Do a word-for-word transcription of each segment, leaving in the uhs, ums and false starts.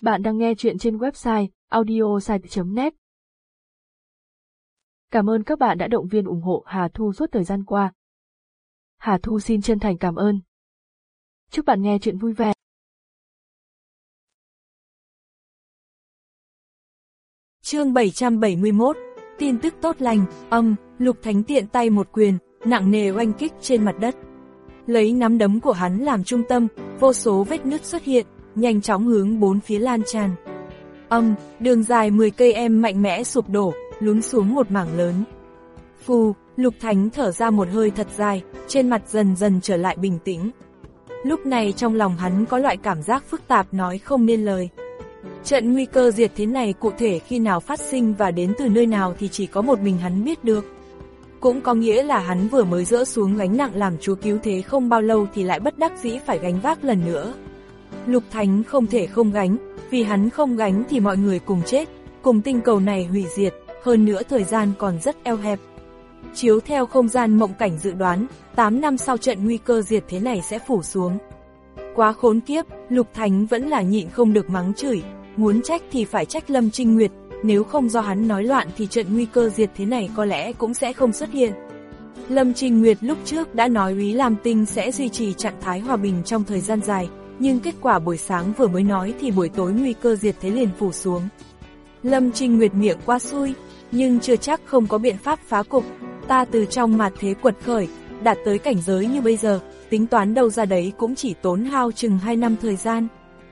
Bạn đang nghe chuyện trên website audiosite chấm net. Cảm ơn các bạn đã động viên ủng hộ Hà Thu suốt thời gian qua. Hà Thu xin chân thành cảm ơn. Chúc bạn nghe chuyện vui vẻ. Chương bảy trăm bảy mươi mốt, tin tức tốt lành, âm, Lục Thánh tiện tay một quyền, nặng nề oanh kích trên mặt đất. Lấy nắm đấm của hắn làm trung tâm, vô số vết nứt xuất hiện, nhanh chóng hướng bốn phía lan tràn. Âm, đường dài mười cây em mạnh mẽ sụp đổ, lún xuống một mảng lớn. Phù, Lục Thánh thở ra một hơi thật dài, trên mặt dần dần trở lại bình tĩnh. Lúc này trong lòng hắn có loại cảm giác phức tạp nói không nên lời. Trận nguy cơ diệt thế này cụ thể khi nào phát sinh và đến từ nơi nào thì chỉ có một mình hắn biết được. Cũng có nghĩa là hắn vừa mới dỡ xuống gánh nặng làm chúa cứu thế không bao lâu thì lại bất đắc dĩ phải gánh vác lần nữa. Lục Thánh không thể không gánh, vì hắn không gánh thì mọi người cùng chết, cùng tinh cầu này hủy diệt, hơn nữa thời gian còn rất eo hẹp. Chiếu theo không gian mộng cảnh dự đoán, tám năm sau trận nguy cơ diệt thế này sẽ phủ xuống. Quá khốn kiếp, Lục Thánh vẫn là nhịn không được mắng chửi, muốn trách thì phải trách Lâm Trinh Nguyệt, nếu không do hắn nói loạn thì trận nguy cơ diệt thế này có lẽ cũng sẽ không xuất hiện. Lâm Trinh Nguyệt lúc trước đã nói Úy Lam Tinh sẽ duy trì trạng thái hòa bình trong thời gian dài, nhưng kết quả buổi sáng vừa mới nói thì buổi tối nguy cơ diệt thế liền phủ xuống. Lâm Trinh Nguyệt miệng qua xui, nhưng chưa chắc không có biện pháp phá cục, ta từ trong mạt thế quật khởi, đạt tới cảnh giới như bây giờ, tính toán đâu ra đấy cũng chỉ tốn hao chừng hai năm thời gian.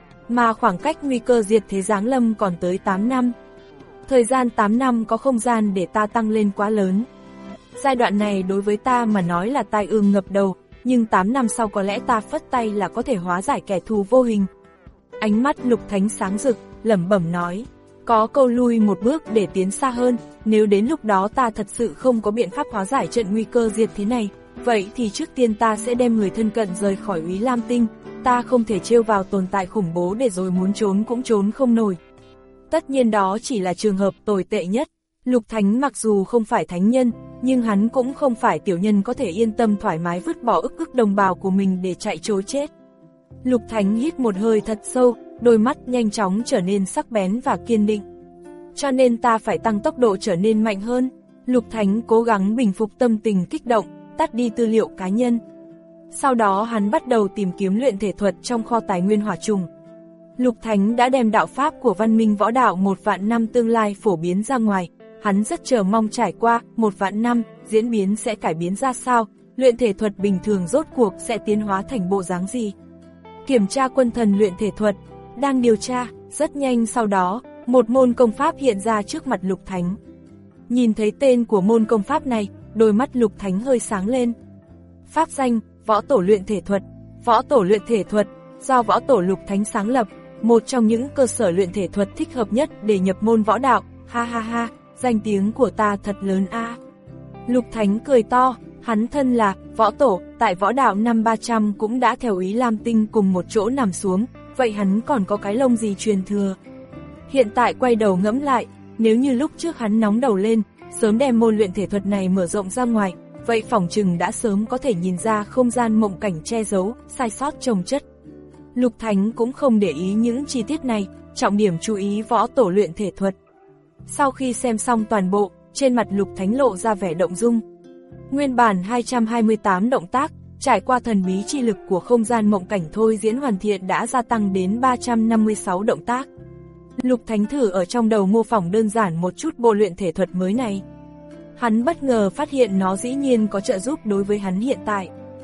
Mà khoảng cách nguy cơ diệt thế giáng lâm còn tới tám năm. Thời gian tám năm có không gian để ta tăng lên quá lớn. Giai đoạn này đối với ta mà nói là tai ương ngập đầu, nhưng tám năm sau có lẽ ta phất tay là có thể hóa giải kẻ thù vô hình. Ánh mắt Lục Thánh sáng rực, lẩm bẩm nói, có câu lui một bước để tiến xa hơn, nếu đến lúc đó ta thật sự không có biện pháp hóa giải trận nguy cơ diệt thế này, vậy thì trước tiên ta sẽ đem người thân cận rời khỏi Úy Lam Tinh, ta không thể trêu vào tồn tại khủng bố để rồi muốn trốn cũng trốn không nổi. Tất nhiên đó chỉ là trường hợp tồi tệ nhất. Lục Thánh mặc dù không phải thánh nhân, nhưng hắn cũng không phải tiểu nhân có thể yên tâm thoải mái vứt bỏ ức ức đồng bào của mình để chạy trối chết. Lục Thánh hít một hơi thật sâu, đôi mắt nhanh chóng trở nên sắc bén và kiên định. Cho nên ta phải tăng tốc độ trở nên mạnh hơn. Lục Thánh cố gắng bình phục tâm tình kích động, tắt đi tư liệu cá nhân. Sau đó hắn bắt đầu tìm kiếm luyện thể thuật trong kho tài nguyên hỏa trùng. Lục Thánh đã đem đạo pháp của văn minh võ đạo một vạn năm tương lai phổ biến ra ngoài. Hắn rất chờ mong trải qua một vạn năm, diễn biến sẽ cải biến ra sao, luyện thể thuật bình thường rốt cuộc sẽ tiến hóa thành bộ dáng gì. Kiểm tra quân thần luyện thể thuật, đang điều tra, rất nhanh sau đó, một môn công pháp hiện ra trước mặt Lục Thánh. Nhìn thấy tên của môn công pháp này, đôi mắt Lục Thánh hơi sáng lên. Pháp danh, Võ Tổ luyện thể thuật. Võ Tổ luyện thể thuật, do Võ Tổ Lục Thánh sáng lập, một trong những cơ sở luyện thể thuật thích hợp nhất để nhập môn võ đạo, ha ha ha. Danh tiếng của ta thật lớn a. À. Lục Thánh cười to, hắn thân là Võ Tổ, tại võ đạo năm ba trăm cũng đã theo Úy Lam Tinh cùng một chỗ nằm xuống, vậy hắn còn có cái lông gì truyền thừa. Hiện tại quay đầu ngẫm lại, nếu như lúc trước hắn nóng đầu lên, sớm đem môn luyện thể thuật này mở rộng ra ngoài, vậy phỏng chừng đã sớm có thể nhìn ra không gian mộng cảnh che giấu, sai sót chồng chất. Lục Thánh cũng không để ý những chi tiết này, trọng điểm chú ý Võ Tổ luyện thể thuật. Sau khi xem xong toàn bộ, trên mặt Lục Thánh lộ ra vẻ động dung. Nguyên bản hai trăm hai mươi tám động tác, trải qua thần bí chi lực của không gian mộng cảnh thôi diễn hoàn thiện đã gia tăng đến ba trăm năm mươi sáu động tác. Lục Thánh thử ở trong đầu mô phỏng đơn giản một chút bộ luyện thể thuật mới này. Hắn bất ngờ phát hiện nó dĩ nhiên có trợ giúp đối với hắn hiện tại.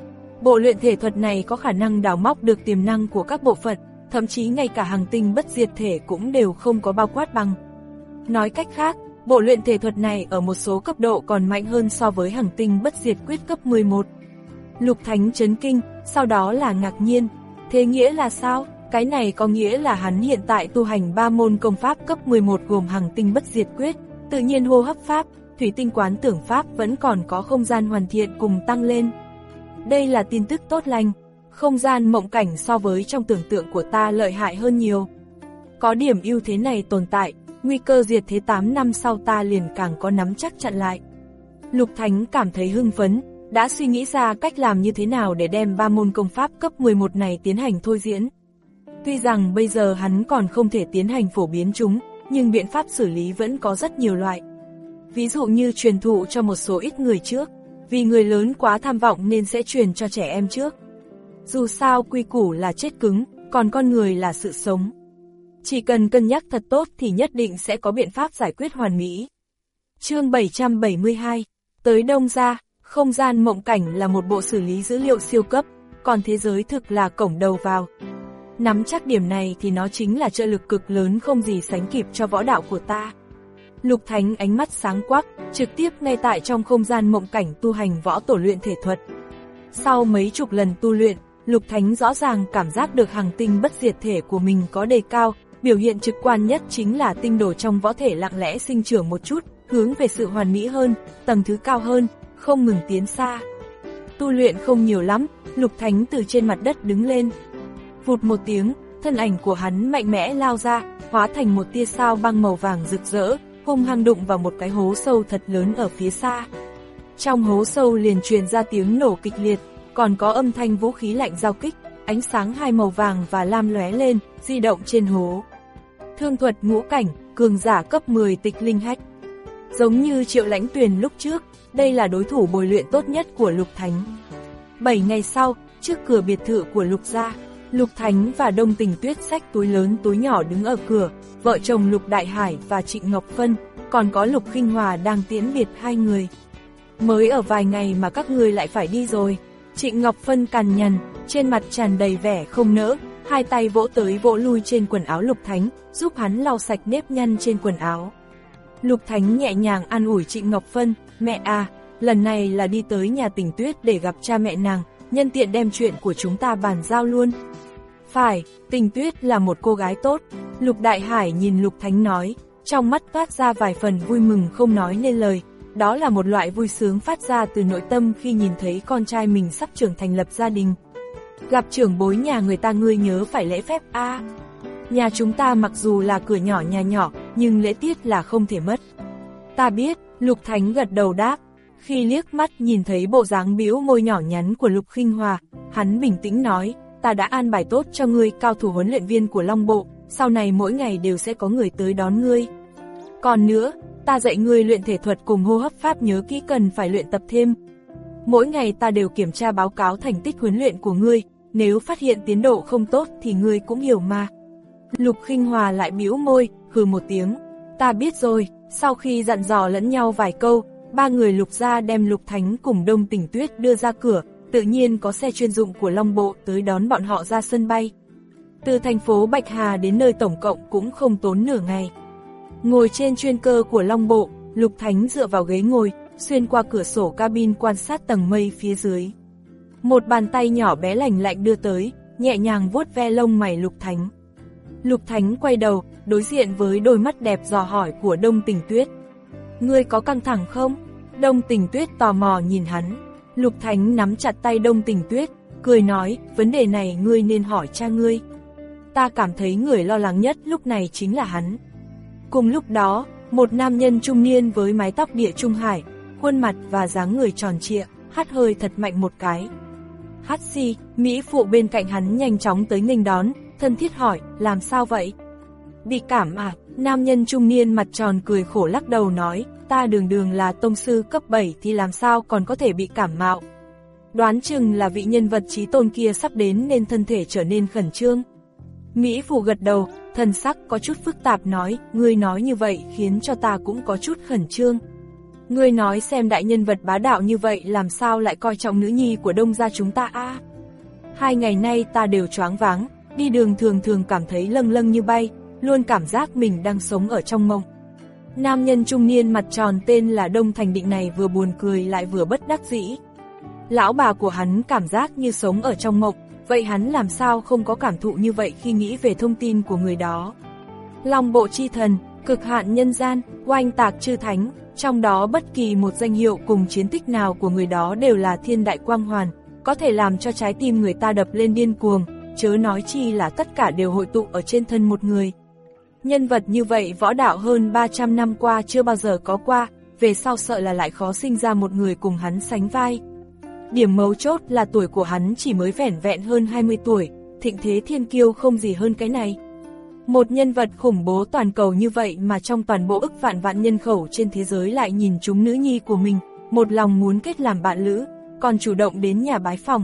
Bộ luyện thể thuật này có khả năng đào móc được tiềm năng của các bộ phận, thậm chí ngay cả hành tinh bất diệt thể cũng đều không có bao quát bằng. Nói cách khác, bộ luyện thể thuật này ở một số cấp độ còn mạnh hơn so với hành tinh bất diệt quyết cấp mười một. Lục Thánh chấn kinh, sau đó là ngạc nhiên. Thế nghĩa là sao? Cái này có nghĩa là hắn hiện tại tu hành ba môn công pháp cấp mười một gồm hành tinh bất diệt quyết, tự nhiên hô hấp pháp, thủy tinh quán tưởng pháp vẫn còn có không gian hoàn thiện cùng tăng lên. Đây là tin tức tốt lành, không gian mộng cảnh so với trong tưởng tượng của ta lợi hại hơn nhiều. Có điểm ưu thế này tồn tại, nguy cơ diệt thế tám năm sau ta liền càng có nắm chắc chặn lại. Lục Thánh cảm thấy hưng phấn, đã suy nghĩ ra cách làm như thế nào để đem ba môn công pháp cấp mười một này tiến hành thôi diễn. Tuy rằng bây giờ hắn còn không thể tiến hành phổ biến chúng, nhưng biện pháp xử lý vẫn có rất nhiều loại. Ví dụ như truyền thụ cho một số ít người trước, vì người lớn quá tham vọng nên sẽ truyền cho trẻ em trước. Dù sao quy củ là chết cứng, còn con người là sự sống. Chỉ cần cân nhắc thật tốt thì nhất định sẽ có biện pháp giải quyết hoàn mỹ. Chương bảy trăm bảy mươi hai, tới Đông Gia, không gian mộng cảnh là một bộ xử lý dữ liệu siêu cấp, còn thế giới thực là cổng đầu vào. Nắm chắc điểm này thì nó chính là trợ lực cực lớn không gì sánh kịp cho võ đạo của ta. Lục Thánh ánh mắt sáng quắc, trực tiếp ngay tại trong không gian mộng cảnh tu hành võ tổ luyện thể thuật. Sau mấy chục lần tu luyện, Lục Thánh rõ ràng cảm giác được hằng tinh bất diệt thể của mình có đề cao, biểu hiện trực quan nhất chính là tinh đồ trong võ thể lặng lẽ sinh trưởng một chút, hướng về sự hoàn mỹ hơn, tầng thứ cao hơn, không ngừng tiến xa. Tu luyện không nhiều lắm, Lục Thánh từ trên mặt đất đứng lên. Vụt một tiếng, thân ảnh của hắn mạnh mẽ lao ra, hóa thành một tia sao băng màu vàng rực rỡ, hung hăng đụng vào một cái hố sâu thật lớn ở phía xa. Trong hố sâu liền truyền ra tiếng nổ kịch liệt, còn có âm thanh vũ khí lạnh giao kích, ánh sáng hai màu vàng và lam lóe lên, di động trên hố. Thương thuật ngũ cảnh, cường giả cấp mười tịch linh hách. Giống như Triệu Lãnh Tuyền lúc trước, đây là đối thủ bồi luyện tốt nhất của Lục Thánh. Bảy ngày sau, trước cửa biệt thự của Lục gia, Lục Thánh và Đông Tình Tuyết xách túi lớn túi nhỏ đứng ở cửa, vợ chồng Lục Đại Hải và Trịnh Ngọc Phân, còn có Lục Khinh Hòa đang tiễn biệt hai người. Mới ở vài ngày mà các người lại phải đi rồi. Trịnh Ngọc Phân cằn nhằn, trên mặt tràn đầy vẻ không nỡ, hai tay vỗ tới vỗ lui trên quần áo Lục Thánh, giúp hắn lau sạch nếp nhăn trên quần áo. Lục Thánh nhẹ nhàng an ủi Trịnh Ngọc Phân, mẹ à, lần này là đi tới nhà Tình Tuyết để gặp cha mẹ nàng, nhân tiện đem chuyện của chúng ta bàn giao luôn. Phải, Tình Tuyết là một cô gái tốt. Lục Đại Hải nhìn Lục Thánh nói, trong mắt toát ra vài phần vui mừng không nói nên lời. Đó là một loại vui sướng phát ra từ nội tâm khi nhìn thấy con trai mình sắp trưởng thành lập gia đình. Gặp trưởng bối nhà người ta ngươi nhớ phải lễ phép a. À, nhà chúng ta mặc dù là cửa nhỏ nhà nhỏ, nhưng lễ tiết là không thể mất. Ta biết, Lục Thánh gật đầu đáp. Khi liếc mắt nhìn thấy bộ dáng bĩu môi nhỏ nhắn của Lục Khinh Hòa, hắn bình tĩnh nói, ta đã an bài tốt cho ngươi cao thủ huấn luyện viên của Long Bộ, sau này mỗi ngày đều sẽ có người tới đón ngươi. Còn nữa, ta dạy ngươi luyện thể thuật cùng hô hấp pháp nhớ kỹ cần phải luyện tập thêm. Mỗi ngày ta đều kiểm tra báo cáo thành tích huấn luyện của ngươi, nếu phát hiện tiến độ không tốt thì ngươi cũng hiểu mà. Lục Khinh Hòa lại bĩu môi, hừ một tiếng, ta biết rồi. Sau khi dặn dò lẫn nhau vài câu, ba người Lục gia đem Lục Thánh cùng Đông Tình Tuyết đưa ra cửa, tự nhiên có xe chuyên dụng của Long Bộ tới đón bọn họ ra sân bay. Từ thành phố Bạch Hà đến nơi tổng cộng cũng không tốn nửa ngày. Ngồi trên chuyên cơ của Long Bộ, Lục Thánh dựa vào ghế ngồi, xuyên qua cửa sổ cabin quan sát tầng mây phía dưới. Một bàn tay nhỏ bé lành lạnh đưa tới, nhẹ nhàng vuốt ve lông mày Lục Thánh. Lục Thánh quay đầu, đối diện với đôi mắt đẹp dò hỏi của Đông Tình Tuyết. Ngươi có căng thẳng không? Đông Tình Tuyết tò mò nhìn hắn. Lục Thánh nắm chặt tay Đông Tình Tuyết, cười nói, vấn đề này ngươi nên hỏi cha ngươi. Ta cảm thấy người lo lắng nhất lúc này chính là hắn. Cùng lúc đó, một nam nhân trung niên với mái tóc địa trung hải, khuôn mặt và dáng người tròn trịa, hắt hơi thật mạnh một cái. Hắt xì, mỹ phụ bên cạnh hắn nhanh chóng tới nghênh đón, thân thiết hỏi, làm sao vậy? Bị cảm à? Nam nhân trung niên mặt tròn cười khổ lắc đầu nói, ta đường đường là tông sư cấp bảy thì làm sao còn có thể bị cảm mạo. Đoán chừng là vị nhân vật chí tôn kia sắp đến nên thân thể trở nên khẩn trương. Mỹ phụ gật đầu, thần sắc có chút phức tạp nói, ngươi nói như vậy khiến cho ta cũng có chút khẩn trương. Ngươi nói xem đại nhân vật bá đạo như vậy làm sao lại coi trọng nữ nhi của Đông gia chúng ta a? À, hai ngày nay ta đều choáng váng, đi đường thường thường cảm thấy lâng lâng như bay, luôn cảm giác mình đang sống ở trong mộng. Nam nhân trung niên mặt tròn tên là Đông Thành Định này vừa buồn cười lại vừa bất đắc dĩ. Lão bà của hắn cảm giác như sống ở trong mộng, vậy hắn làm sao không có cảm thụ như vậy khi nghĩ về thông tin của người đó. Long Bộ chi thần, cực hạn nhân gian, oanh tạc chư thánh, trong đó bất kỳ một danh hiệu cùng chiến tích nào của người đó đều là thiên đại quang hoàn, có thể làm cho trái tim người ta đập lên điên cuồng, chớ nói chi là tất cả đều hội tụ ở trên thân một người. Nhân vật như vậy võ đạo hơn ba trăm năm qua chưa bao giờ có qua, về sau sợ là lại khó sinh ra một người cùng hắn sánh vai. Điểm mấu chốt là tuổi của hắn chỉ mới vẻn vẹn hơn hai mươi tuổi, thịnh thế thiên kiêu không gì hơn cái này. Một nhân vật khủng bố toàn cầu như vậy mà trong toàn bộ ức vạn vạn nhân khẩu trên thế giới lại nhìn chúng nữ nhi của mình, một lòng muốn kết làm bạn lữ, còn chủ động đến nhà bái phòng.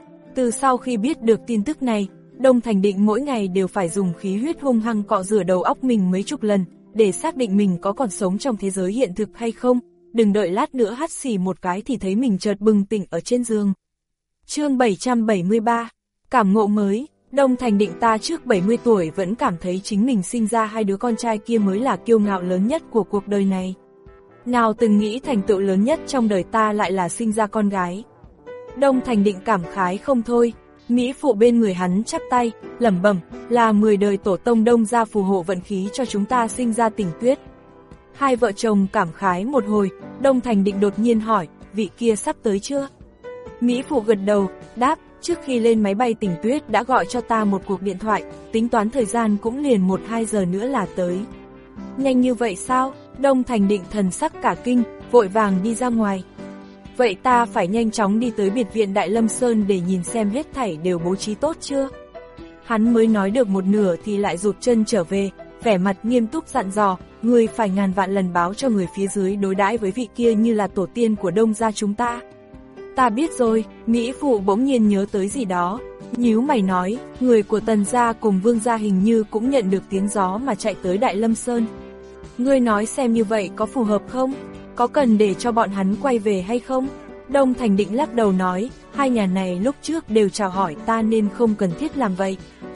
Từ sau khi biết được tin tức này, Đông Thành Định mỗi ngày đều phải dùng khí huyết hung hăng cọ rửa đầu óc mình mấy chục lần, để xác định mình có còn sống trong thế giới hiện thực hay không, đừng đợi lát nữa hắt xì một cái thì thấy mình chợt bừng tỉnh ở trên giường. Chương bảy trăm bảy mươi ba, cảm ngộ mới. Đông Thành Định ta trước bảy mươi tuổi vẫn cảm thấy chính mình sinh ra hai đứa con trai kia mới là kiêu ngạo lớn nhất của cuộc đời này. Nào từng nghĩ thành tựu lớn nhất trong đời ta lại là sinh ra con gái. Đông Thành Định cảm khái không thôi, mỹ phụ bên người hắn chắp tay, lẩm bẩm, là mười đời tổ tông Đông gia phù hộ vận khí cho chúng ta sinh ra Tình Tuyết. Hai vợ chồng cảm khái một hồi, Đông Thành Định đột nhiên hỏi, vị kia sắp tới chưa? Mỹ phụ gật đầu, đáp, trước khi lên máy bay Tình Tuyết đã gọi cho ta một cuộc điện thoại, tính toán thời gian cũng liền một hai giờ nữa là tới. Nhanh như vậy sao? Đông Thành Định thần sắc cả kinh, vội vàng đi ra ngoài. Vậy ta phải nhanh chóng đi tới biệt viện Đại Lâm Sơn để nhìn xem hết thảy đều bố trí tốt chưa? Hắn mới nói được một nửa thì lại rụt chân trở về, vẻ mặt nghiêm túc dặn dò, người phải ngàn vạn lần báo cho người phía dưới đối đãi với vị kia như là tổ tiên của Đông gia chúng ta. Ta biết rồi, Mỹ phụ bỗng nhiên nhớ tới gì đó, nhíu mày nói, người của Tần gia cùng Vương gia hình như cũng nhận được tiếng gió mà chạy tới Đại Lâm Sơn. Ngươi nói xem như vậy có phù hợp không? Có cần để cho bọn hắn quay về hay không? Đông Thành Định lắc đầu nói, hai nhà này lúc trước đều chào hỏi ta nên không cần thiết làm vậy.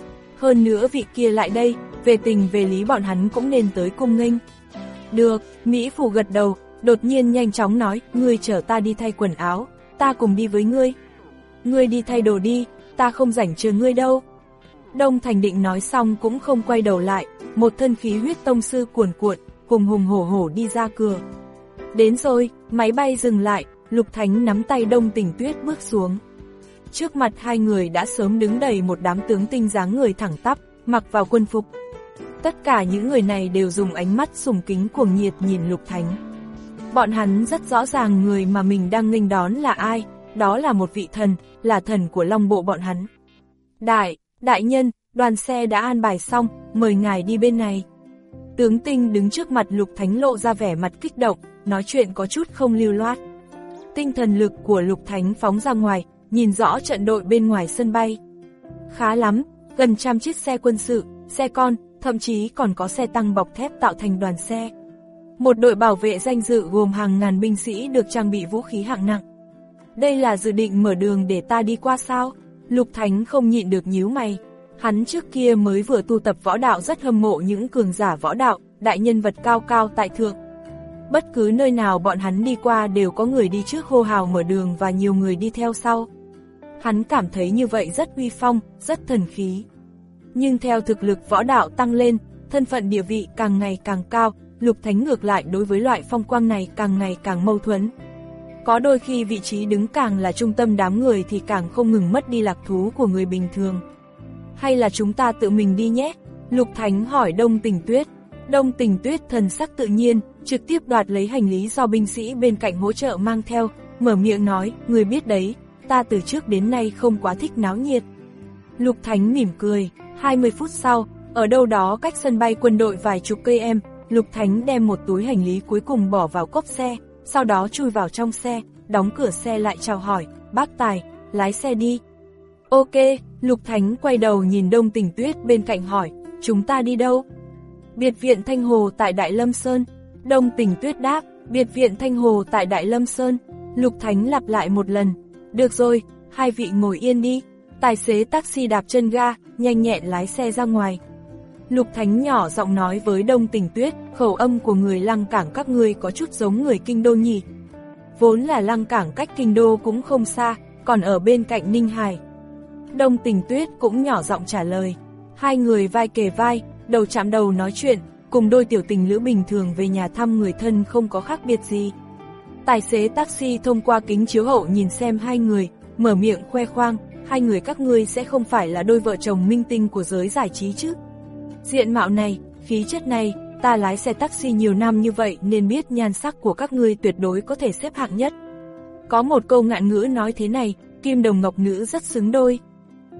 Hơn nữa vị kia lại đây, về tình về lý bọn hắn cũng nên tới cung nghênh. Được, Mỹ phụ gật đầu, đột nhiên nhanh chóng nói, ngươi chở ta đi thay quần áo, ta cùng đi với ngươi. Ngươi đi thay đồ đi, ta không rảnh chờ ngươi đâu. Đông Thành Định nói xong cũng không quay đầu lại, một thân khí huyết tông sư cuồn cuộn, hùng hùng hổ hổ đi ra cửa. Đến rồi, máy bay dừng lại, Lục Thánh nắm tay Đông Tình Tuyết bước xuống. Trước mặt hai người đã sớm đứng đầy một đám tướng tinh dáng người thẳng tắp, mặc vào quân phục. Tất cả những người này đều dùng ánh mắt sùng kính cuồng nhiệt nhìn Lục Thánh. Bọn hắn rất rõ ràng người mà mình đang nghênh đón là ai, đó là một vị thần, là thần của Long Bộ bọn hắn. Đại, đại nhân, đoàn xe đã an bài xong, mời ngài đi bên này. Tướng tinh đứng trước mặt Lục Thánh lộ ra vẻ mặt kích động, nói chuyện có chút không lưu loát. Tinh thần lực của Lục Thánh phóng ra ngoài, nhìn rõ trận đội bên ngoài sân bay. Khá lắm, gần trăm chiếc xe quân sự, xe con, thậm chí còn có xe tăng bọc thép tạo thành đoàn xe. Một đội bảo vệ danh dự gồm hàng ngàn binh sĩ được trang bị vũ khí hạng nặng. Đây là dự định mở đường để ta đi qua sao? Lục Thánh không nhịn được nhíu mày. Hắn trước kia mới vừa tu tập võ đạo rất hâm mộ những cường giả võ đạo, đại nhân vật cao cao tại thượng. Bất cứ nơi nào bọn hắn đi qua đều có người đi trước hô hào mở đường và nhiều người đi theo sau. Hắn cảm thấy như vậy rất uy phong, rất thần khí. Nhưng theo thực lực võ đạo tăng lên, thân phận địa vị càng ngày càng cao, Lục Thánh ngược lại đối với loại phong quang này càng ngày càng mâu thuẫn. Có đôi khi vị trí đứng càng là trung tâm đám người thì càng không ngừng mất đi lạc thú của người bình thường. Hay là chúng ta tự mình đi nhé? Lục Thánh hỏi Đông Tình Tuyết. Đông Tình Tuyết thần sắc tự nhiên, trực tiếp đoạt lấy hành lý do binh sĩ bên cạnh hỗ trợ mang theo, mở miệng nói, người biết đấy, ta từ trước đến nay không quá thích náo nhiệt. Lục Thánh mỉm cười, hai mươi phút sau, ở đâu đó cách sân bay quân đội vài chục cây em, Lục Thánh đem một túi hành lý cuối cùng bỏ vào cốp xe, sau đó chui vào trong xe, đóng cửa xe lại chào hỏi, bác Tài, lái xe đi. Ok, Lục Thánh quay đầu nhìn Đông Tình Tuyết bên cạnh hỏi, chúng ta đi đâu? Biệt viện Thanh Hồ tại Đại Lâm Sơn. Đông Tình Tuyết đáp, biệt viện Thanh Hồ tại Đại Lâm Sơn. Lục Thánh lặp lại một lần, được rồi, hai vị ngồi yên đi. Tài xế taxi đạp chân ga, nhanh nhẹn lái xe ra ngoài. Lục Thánh nhỏ giọng nói với Đông Tình Tuyết, khẩu âm của người Lăng Cảng các ngươi có chút giống người Kinh Đô nhỉ. Vốn là Lăng Cảng cách Kinh Đô cũng không xa, còn ở bên cạnh Ninh Hải. Đông Tình Tuyết cũng nhỏ giọng trả lời. Hai người vai kề vai, đầu chạm đầu nói chuyện, cùng đôi tiểu tình lữ bình thường về nhà thăm người thân không có khác biệt gì. Tài xế taxi thông qua kính chiếu hậu nhìn xem hai người, mở miệng khoe khoang, hai người các ngươi sẽ không phải là đôi vợ chồng minh tinh của giới giải trí chứ. Diện mạo này, khí chất này, ta lái xe taxi nhiều năm như vậy nên biết nhan sắc của các ngươi tuyệt đối có thể xếp hạng nhất. Có một câu ngạn ngữ nói thế này, kim đồng ngọc nữ rất xứng đôi.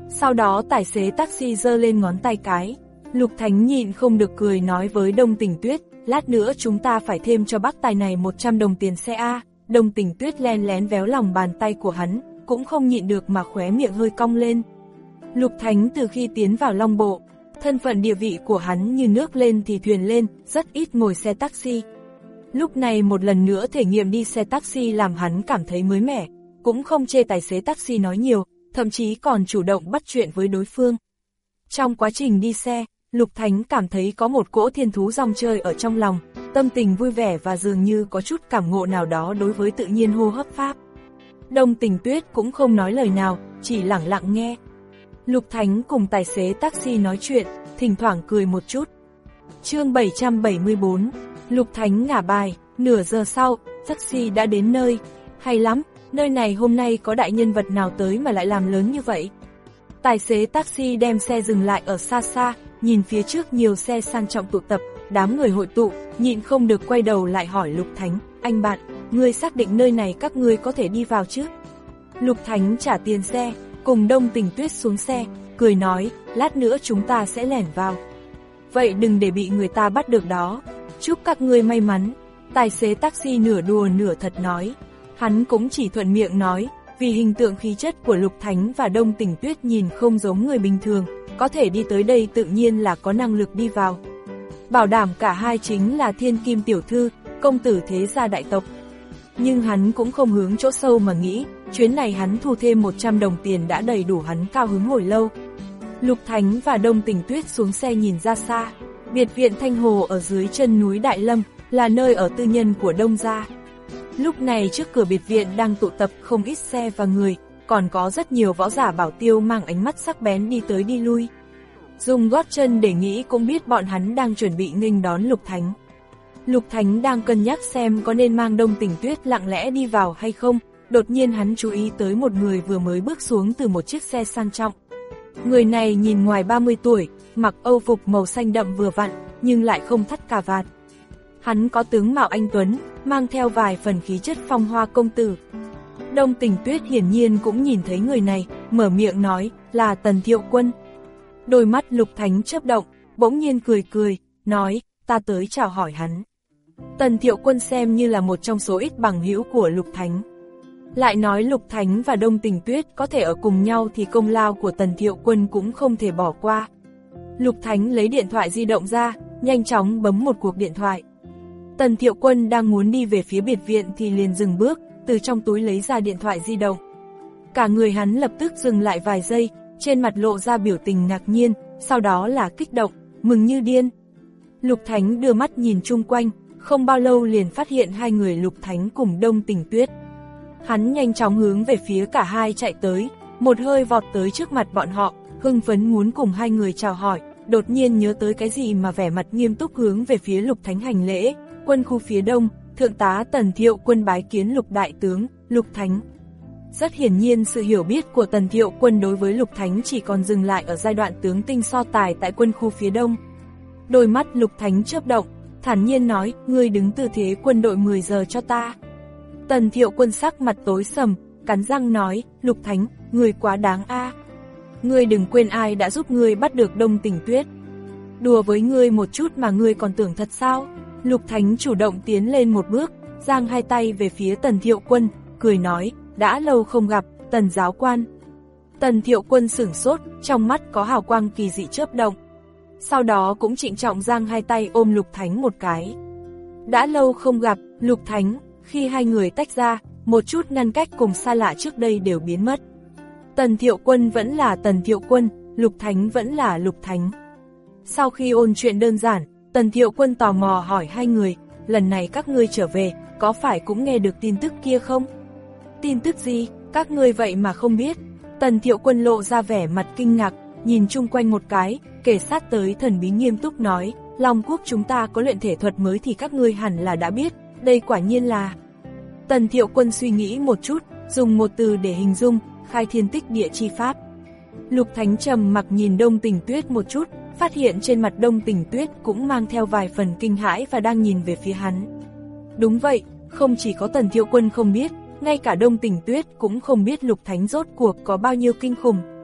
Sau đó tài xế taxi giơ lên ngón tay cái. Lục Thánh nhịn không được cười nói với Đông Tình Tuyết, lát nữa chúng ta phải thêm cho bác tài này một trăm đồng tiền xe A. Đông Tình Tuyết len lén véo lòng bàn tay của hắn, cũng không nhịn được mà khóe miệng hơi cong lên. Lục Thánh từ khi tiến vào Long Bộ, thân phận địa vị của hắn như nước lên thì thuyền lên, rất ít ngồi xe taxi. Lúc này một lần nữa thể nghiệm đi xe taxi làm hắn cảm thấy mới mẻ, cũng không chê tài xế taxi nói nhiều, thậm chí còn chủ động bắt chuyện với đối phương. Trong quá trình đi xe, Lục Thánh cảm thấy có một cỗ thiên thú rong chơi ở trong lòng, tâm tình vui vẻ và dường như có chút cảm ngộ nào đó đối với tự nhiên hô hấp pháp. Đông Tình Tuyết cũng không nói lời nào, chỉ lặng lặng nghe. Lục Thánh cùng tài xế taxi nói chuyện, thỉnh thoảng cười một chút. Chương bảy trăm bảy mươi tư, Lục Thánh ngả bài, nửa giờ sau, taxi đã đến nơi. Hay lắm, nơi này hôm nay có đại nhân vật nào tới mà lại làm lớn như vậy? Tài xế taxi đem xe dừng lại ở xa xa, nhìn phía trước nhiều xe sang trọng tụ tập, đám người hội tụ, nhịn không được quay đầu lại hỏi Lục Thánh, anh bạn, ngươi xác định nơi này các ngươi có thể đi vào chứ? Lục Thánh trả tiền xe, cùng Đông Tình Tuyết xuống xe, cười nói, lát nữa chúng ta sẽ lẻn vào. Vậy đừng để bị người ta bắt được đó, chúc các ngươi may mắn. Tài xế taxi nửa đùa nửa thật nói, hắn cũng chỉ thuận miệng nói, vì hình tượng khí chất của Lục Thánh và Đông Tình Tuyết nhìn không giống người bình thường, có thể đi tới đây tự nhiên là có năng lực đi vào. Bảo đảm cả hai chính là thiên kim tiểu thư, công tử thế gia đại tộc. Nhưng hắn cũng không hướng chỗ sâu mà nghĩ, chuyến này hắn thu thêm một trăm đồng tiền đã đầy đủ hắn cao hứng hồi lâu. Lục Thánh và Đông Tình Tuyết xuống xe nhìn ra xa, biệt viện Thanh Hồ ở dưới chân núi Đại Lâm, là nơi ở tư nhân của Đông gia. Lúc này trước cửa biệt viện đang tụ tập không ít xe và người, còn có rất nhiều võ giả bảo tiêu mang ánh mắt sắc bén đi tới đi lui. Dùng gót chân để nghĩ cũng biết bọn hắn đang chuẩn bị nghênh đón Lục Thánh. Lục Thánh đang cân nhắc xem có nên mang Đông Tình Tuyết lặng lẽ đi vào hay không, đột nhiên hắn chú ý tới một người vừa mới bước xuống từ một chiếc xe sang trọng. Người này nhìn ngoài ba mươi tuổi, mặc âu phục màu xanh đậm vừa vặn, nhưng lại không thắt cà vạt. Hắn có tướng mạo anh tuấn, mang theo vài phần khí chất phong hoa công tử. Đông Tình Tuyết hiển nhiên cũng nhìn thấy người này, mở miệng nói, là Tần Thiệu Quân. Đôi mắt Lục Thánh chớp động, bỗng nhiên cười cười, nói, ta tới chào hỏi hắn. Tần Thiệu Quân xem như là một trong số ít bằng hữu của Lục Thánh. Lại nói Lục Thánh và Đông Tình Tuyết có thể ở cùng nhau thì công lao của Tần Thiệu Quân cũng không thể bỏ qua. Lục Thánh lấy điện thoại di động ra, nhanh chóng bấm một cuộc điện thoại. Tần Thiệu Quân đang muốn đi về phía biệt viện thì liền dừng bước, từ trong túi lấy ra điện thoại di động. Cả người hắn lập tức dừng lại vài giây, trên mặt lộ ra biểu tình ngạc nhiên, sau đó là kích động, mừng như điên. Lục Thánh đưa mắt nhìn chung quanh, không bao lâu liền phát hiện hai người Lục Thánh cùng Đông Tình Tuyết. Hắn nhanh chóng hướng về phía cả hai chạy tới, một hơi vọt tới trước mặt bọn họ, hưng phấn muốn cùng hai người chào hỏi, đột nhiên nhớ tới cái gì mà vẻ mặt nghiêm túc hướng về phía Lục Thánh hành lễ. Quân khu phía đông, thượng tá Tần Thiệu Quân bái kiến Lục đại tướng, Lục Thánh. Rất hiển nhiên sự hiểu biết của Tần Thiệu Quân đối với Lục Thánh chỉ còn dừng lại ở giai đoạn tướng tinh so tài tại quân khu phía đông. Đôi mắt Lục Thánh chớp động, thản nhiên nói, ngươi đứng tư thế quân đội mười giờ cho ta. Tần Thiệu Quân sắc mặt tối sầm, cắn răng nói, Lục Thánh, ngươi quá đáng a. Ngươi đừng quên ai đã giúp ngươi bắt được Đông Tình Tuyết. Đùa với ngươi một chút mà ngươi còn tưởng thật sao? Lục Thánh chủ động tiến lên một bước, giang hai tay về phía Tần Thiệu Quân, cười nói, đã lâu không gặp, Tần giáo quan. Tần Thiệu Quân sửng sốt, trong mắt có hào quang kỳ dị chớp động. Sau đó cũng trịnh trọng giang hai tay ôm Lục Thánh một cái. Đã lâu không gặp, Lục Thánh, khi hai người tách ra, một chút ngăn cách cùng xa lạ trước đây đều biến mất. Tần Thiệu Quân vẫn là Tần Thiệu Quân, Lục Thánh vẫn là Lục Thánh. Sau khi ôn chuyện đơn giản, Tần Thiệu Quân tò mò hỏi hai người, lần này các ngươi trở về, có phải cũng nghe được tin tức kia không? Tin tức gì, các ngươi vậy mà không biết? Tần Thiệu Quân lộ ra vẻ mặt kinh ngạc, nhìn chung quanh một cái, kể sát tới thần bí nghiêm túc nói, Long Quốc chúng ta có luyện thể thuật mới thì các ngươi hẳn là đã biết, đây quả nhiên là... Tần Thiệu Quân suy nghĩ một chút, dùng một từ để hình dung, khai thiên tích địa chi pháp. Lục Thánh trầm mặc nhìn Đông Tình Tuyết một chút, phát hiện trên mặt Đông Tình Tuyết cũng mang theo vài phần kinh hãi và đang nhìn về phía hắn. Đúng vậy, không chỉ có Tần Thiệu Quân không biết, ngay cả Đông Tình Tuyết cũng không biết Lục Thánh rốt cuộc có bao nhiêu kinh khủng.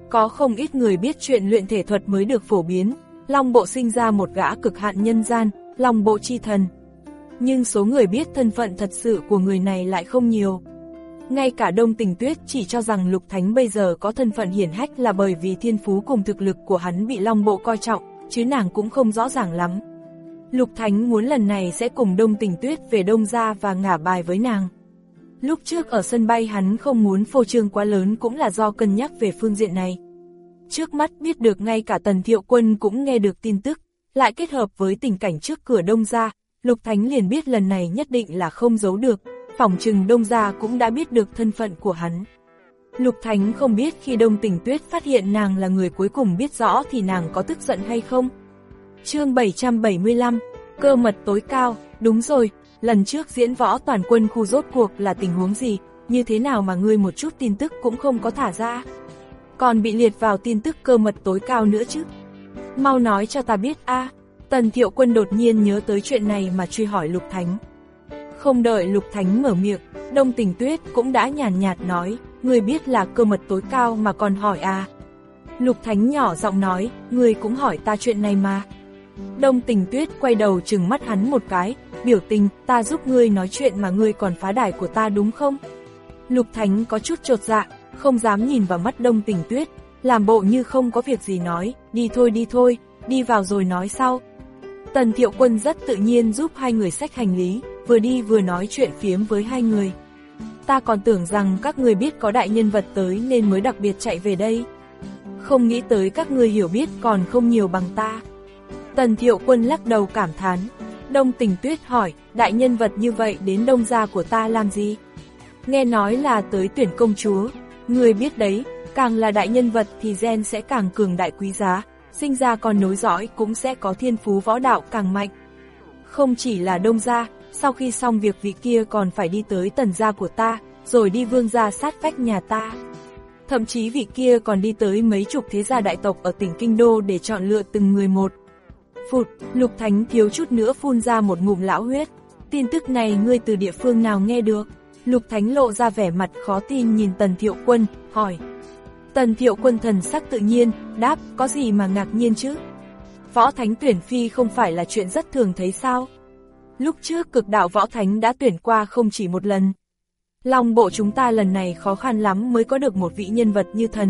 Có không ít người biết chuyện luyện thể thuật mới được phổ biến, Long Bộ sinh ra một gã cực hạn nhân gian, Long Bộ chi thần. Nhưng số người biết thân phận thật sự của người này lại không nhiều. Ngay cả Đông Tình Tuyết chỉ cho rằng Lục Thánh bây giờ có thân phận hiển hách là bởi vì thiên phú cùng thực lực của hắn bị Long Bộ coi trọng, chứ nàng cũng không rõ ràng lắm. Lục Thánh muốn lần này sẽ cùng Đông Tình Tuyết về Đông gia và ngả bài với nàng. Lúc trước ở sân bay hắn không muốn phô trương quá lớn cũng là do cân nhắc về phương diện này. Trước mắt biết được ngay cả Tần Thiệu Quân cũng nghe được tin tức, lại kết hợp với tình cảnh trước cửa Đông gia, Lục Thánh liền biết lần này nhất định là không giấu được, phỏng chừng Đông gia cũng đã biết được thân phận của hắn. Lục Thánh không biết khi Đông Tình Tuyết phát hiện nàng là người cuối cùng biết rõ thì nàng có tức giận hay không. Chương bảy trăm bảy mươi lăm, cơ mật tối cao, đúng rồi, lần trước diễn võ toàn quân khu rốt cuộc là tình huống gì, như thế nào mà ngươi một chút tin tức cũng không có thả ra. Còn bị liệt vào tin tức cơ mật tối cao nữa chứ. Mau nói cho ta biết a. À. Tần Thiệu Quân đột nhiên nhớ tới chuyện này mà truy hỏi Lục Thánh. Không đợi Lục Thánh mở miệng, Đông Tình Tuyết cũng đã nhàn nhạt nói, ngươi biết là cơ mật tối cao mà còn hỏi à. Lục Thánh nhỏ giọng nói, ngươi cũng hỏi ta chuyện này mà. Đông Tình Tuyết quay đầu trừng mắt hắn một cái, biểu tình, ta giúp ngươi nói chuyện mà ngươi còn phá đài của ta đúng không? Lục Thánh có chút chột dạ, không dám nhìn vào mắt Đông Tình Tuyết, làm bộ như không có việc gì nói, đi thôi đi thôi, đi vào rồi nói sau. Tần Thiệu Quân rất tự nhiên giúp hai người xách hành lý, vừa đi vừa nói chuyện phiếm với hai người. Ta còn tưởng rằng các người biết có đại nhân vật tới nên mới đặc biệt chạy về đây. Không nghĩ tới các người hiểu biết còn không nhiều bằng ta. Tần Thiệu Quân lắc đầu cảm thán. Đông Tình Tuyết hỏi, đại nhân vật như vậy đến Đông gia của ta làm gì? Nghe nói là tới tuyển công chúa. Người biết đấy, càng là đại nhân vật thì gen sẽ càng cường đại quý giá, sinh ra con nối dõi cũng sẽ có thiên phú võ đạo càng mạnh. Không chỉ là Đông gia, sau khi xong việc vị kia còn phải đi tới Tần gia của ta, rồi đi Vương gia sát vách nhà ta. Thậm chí vị kia còn đi tới mấy chục thế gia đại tộc ở tỉnh Kinh Đô để chọn lựa từng người một. Phụt, Lục Thánh thiếu chút nữa phun ra một ngụm lão huyết. Tin tức này ngươi từ địa phương nào nghe được? Lục Thánh lộ ra vẻ mặt khó tin nhìn Tần Thiệu Quân, hỏi. Tần Thiệu Quân thần sắc tự nhiên, đáp, có gì mà ngạc nhiên chứ? Võ Thánh tuyển phi không phải là chuyện rất thường thấy sao? Lúc trước cực đạo Võ Thánh đã tuyển qua không chỉ một lần. Long Bộ chúng ta lần này khó khăn lắm mới có được một vị nhân vật như thần.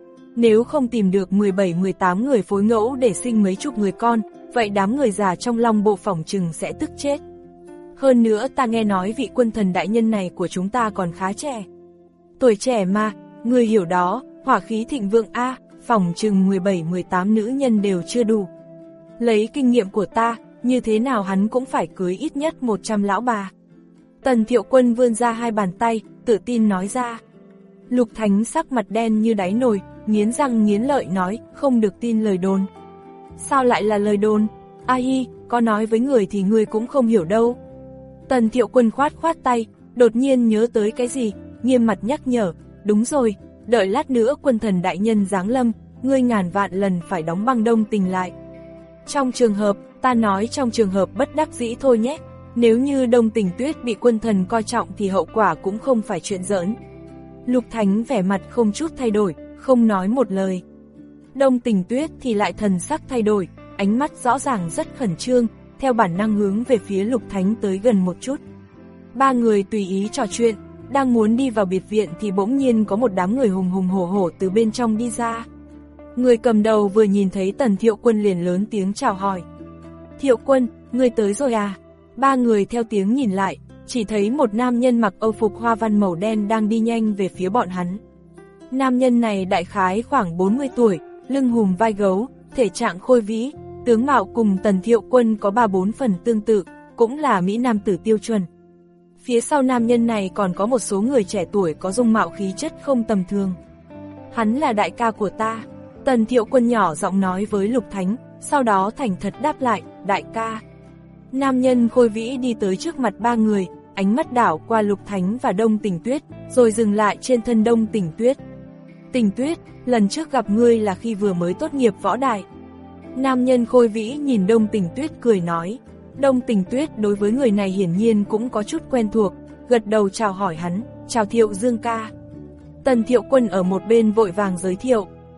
Nếu không tìm được mười bảy mười tám người phối ngẫu để sinh mấy chục người con, vậy đám người già trong Long Bộ phỏng chừng sẽ tức chết. Hơn nữa ta nghe nói vị quân thần đại nhân này của chúng ta còn khá trẻ. Tuổi trẻ mà, người hiểu đó, hỏa khí thịnh vượng A, phỏng chừng mười bảy mười tám nữ nhân đều chưa đủ. Lấy kinh nghiệm của ta, như thế nào hắn cũng phải cưới ít nhất một trăm lão bà. Tần Thiệu Quân vươn ra hai bàn tay, tự tin nói ra. Lục Thánh sắc mặt đen như đáy nồi, nghiến răng nghiến lợi nói, không được tin lời đồn. Sao lại là lời đồn? A hi, có nói với người thì người cũng không hiểu đâu. Tần Thiệu Quân khoát khoát tay, đột nhiên nhớ tới cái gì, nghiêm mặt nhắc nhở, đúng rồi, đợi lát nữa quân thần đại nhân giáng lâm, ngươi ngàn vạn lần phải đóng băng Đông Tình lại. Trong trường hợp, ta nói trong trường hợp bất đắc dĩ thôi nhé, nếu như Đông Tình Tuyết bị quân thần coi trọng thì hậu quả cũng không phải chuyện giỡn. Lục Thánh vẻ mặt không chút thay đổi, không nói một lời. Đông Tình Tuyết thì lại thần sắc thay đổi, ánh mắt rõ ràng rất khẩn trương, theo bản năng hướng về phía Lục Thánh tới gần một chút. Ba người tùy ý trò chuyện, đang muốn đi vào biệt viện thì bỗng nhiên có một đám người hùng hùng hổ hổ từ bên trong đi ra. Người cầm đầu vừa nhìn thấy Tần Thiệu Quân liền lớn tiếng chào hỏi. Thiệu Quân, ngươi tới rồi à? Ba người theo tiếng nhìn lại, chỉ thấy một nam nhân mặc âu phục hoa văn màu đen đang đi nhanh về phía bọn hắn. Nam nhân này đại khái khoảng bốn mươi tuổi, lưng hùm vai gấu, thể trạng khôi vĩ, tướng mạo cùng Tần Thiệu Quân có ba bốn phần tương tự, cũng là mỹ nam tử tiêu chuẩn. Phía sau nam nhân này còn có một số người trẻ tuổi có dung mạo khí chất không tầm thường. Hắn là đại ca của ta. Tần Thiệu Quân nhỏ giọng nói với Lục Thánh, sau đó thành thật đáp lại, đại ca. Nam nhân khôi vĩ đi tới trước mặt ba người, ánh mắt đảo qua Lục Thánh và Đông Tình Tuyết, rồi dừng lại trên thân Đông Tình Tuyết. Tình Tuyết, lần trước gặp ngươi là khi vừa mới tốt nghiệp võ đài. Nam nhân khôi vĩ nhìn Đông Tình Tuyết cười nói. Đông Tình Tuyết đối với người này hiển nhiên cũng có chút quen thuộc, gật đầu chào hỏi hắn, chào Thiệu Dương ca. Tần Thiệu Quân ở một bên vội vàng giới thiệu,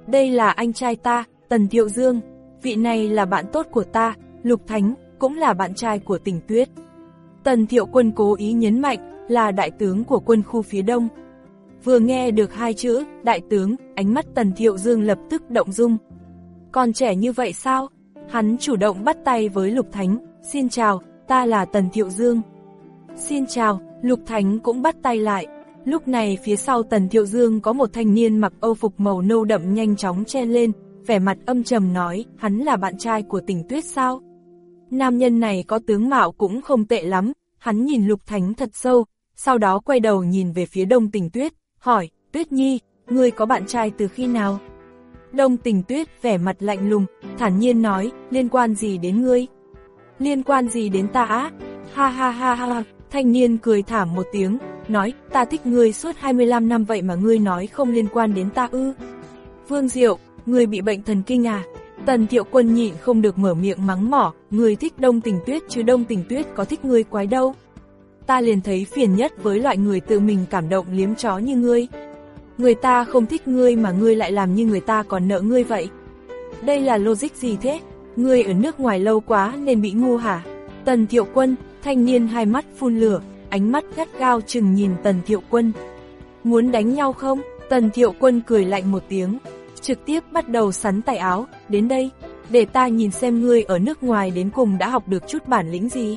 Đây là anh trai ta, Tần Thiệu Dương. Vị này là bạn tốt của ta, Lục Thánh, cũng là bạn trai của Tình Tuyết. Tần Thiệu Quân cố ý nhấn mạnh, là đại tướng của quân khu phía đông. Vừa nghe được hai chữ, đại tướng, ánh mắt Tần Thiệu Dương lập tức động dung. Còn trẻ như vậy sao? Hắn chủ động bắt tay với Lục Thánh, xin chào, ta là Tần Thiệu Dương. Xin chào, Lục Thánh cũng bắt tay lại. Lúc này phía sau Tần Thiệu Dương có một thanh niên mặc âu phục màu nâu đậm nhanh chóng chen lên, vẻ mặt âm trầm nói, hắn là bạn trai của Tình Tuyết sao? Nam nhân này có tướng mạo cũng không tệ lắm, hắn nhìn Lục Thánh thật sâu, sau đó quay đầu nhìn về phía Đông Tình Tuyết, hỏi, Tuyết Nhi, ngươi có bạn trai từ khi nào? Đông Tình Tuyết vẻ mặt lạnh lùng, thản nhiên nói, liên quan gì đến ngươi? Liên quan gì đến ta á? Ha ha ha ha, thanh niên cười thảm một tiếng, nói, ta thích ngươi suốt hai mươi lăm năm vậy mà ngươi nói không liên quan đến ta ư? Vương Diệu, ngươi bị bệnh thần kinh à? Tần Thiệu Quân nhịn không được mở miệng mắng mỏ, ngươi thích Đông Tình Tuyết chứ Đông Tình Tuyết có thích ngươi quái đâu. Ta liền thấy phiền nhất với loại người tự mình cảm động liếm chó như ngươi. Người ta không thích ngươi mà ngươi lại làm như người ta còn nợ ngươi vậy. Đây là logic gì thế? Ngươi ở nước ngoài lâu quá nên bị ngu hả? Tần Thiệu Quân, thanh niên hai mắt phun lửa, ánh mắt gắt gao chừng nhìn Tần Thiệu Quân. Muốn đánh nhau không? Tần Thiệu Quân cười lạnh một tiếng, trực tiếp bắt đầu sắn tay áo, đến đây, để ta nhìn xem ngươi ở nước ngoài đến cùng đã học được chút bản lĩnh gì.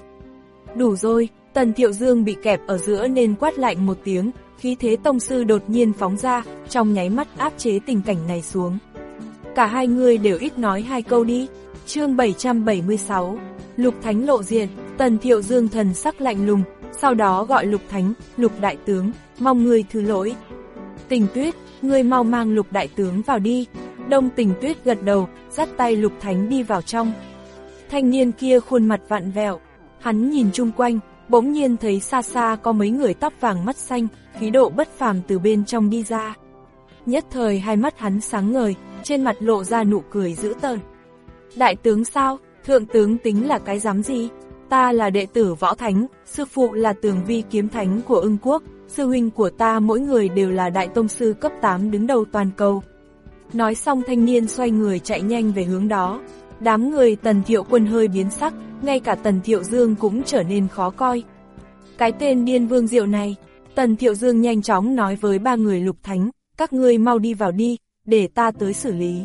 Đủ rồi, Tần Thiệu Dương bị kẹp ở giữa nên quát lạnh một tiếng, khí thế tông sư đột nhiên phóng ra, trong nháy mắt áp chế tình cảnh này xuống. Cả hai người đều ít nói hai câu đi. Chương bảy trăm bảy mươi sáu, Lục Thánh lộ diện. Tần Thiệu Dương thần sắc lạnh lùng, sau đó gọi Lục Thánh, Lục Đại Tướng, mong ngươi thứ lỗi. Tình Tuyết, ngươi mau mang Lục Đại Tướng vào đi. Đông Tình Tuyết gật đầu, dắt tay Lục Thánh đi vào trong. Thanh niên kia khuôn mặt vặn vẹo, hắn nhìn chung quanh, bỗng nhiên thấy xa xa có mấy người tóc vàng mắt xanh, khí độ bất phàm từ bên trong đi ra. Nhất thời hai mắt hắn sáng ngời, trên mặt lộ ra nụ cười dữ tợn. Đại tướng sao? Thượng tướng tính là cái dám gì? Ta là đệ tử Võ Thánh, sư phụ là Tường Vi Kiếm Thánh của Ưng Quốc, sư huynh của ta mỗi người đều là đại tông sư cấp tám đứng đầu toàn cầu. Nói xong thanh niên xoay người chạy nhanh về hướng đó. Đám người Tần Thiệu Quân hơi biến sắc, ngay cả Tần Thiệu Dương cũng trở nên khó coi. Cái tên điên Vương Diệu này. Tần Thiệu Dương nhanh chóng nói với ba người Lục Thánh, các ngươi mau đi vào đi, để ta tới xử lý.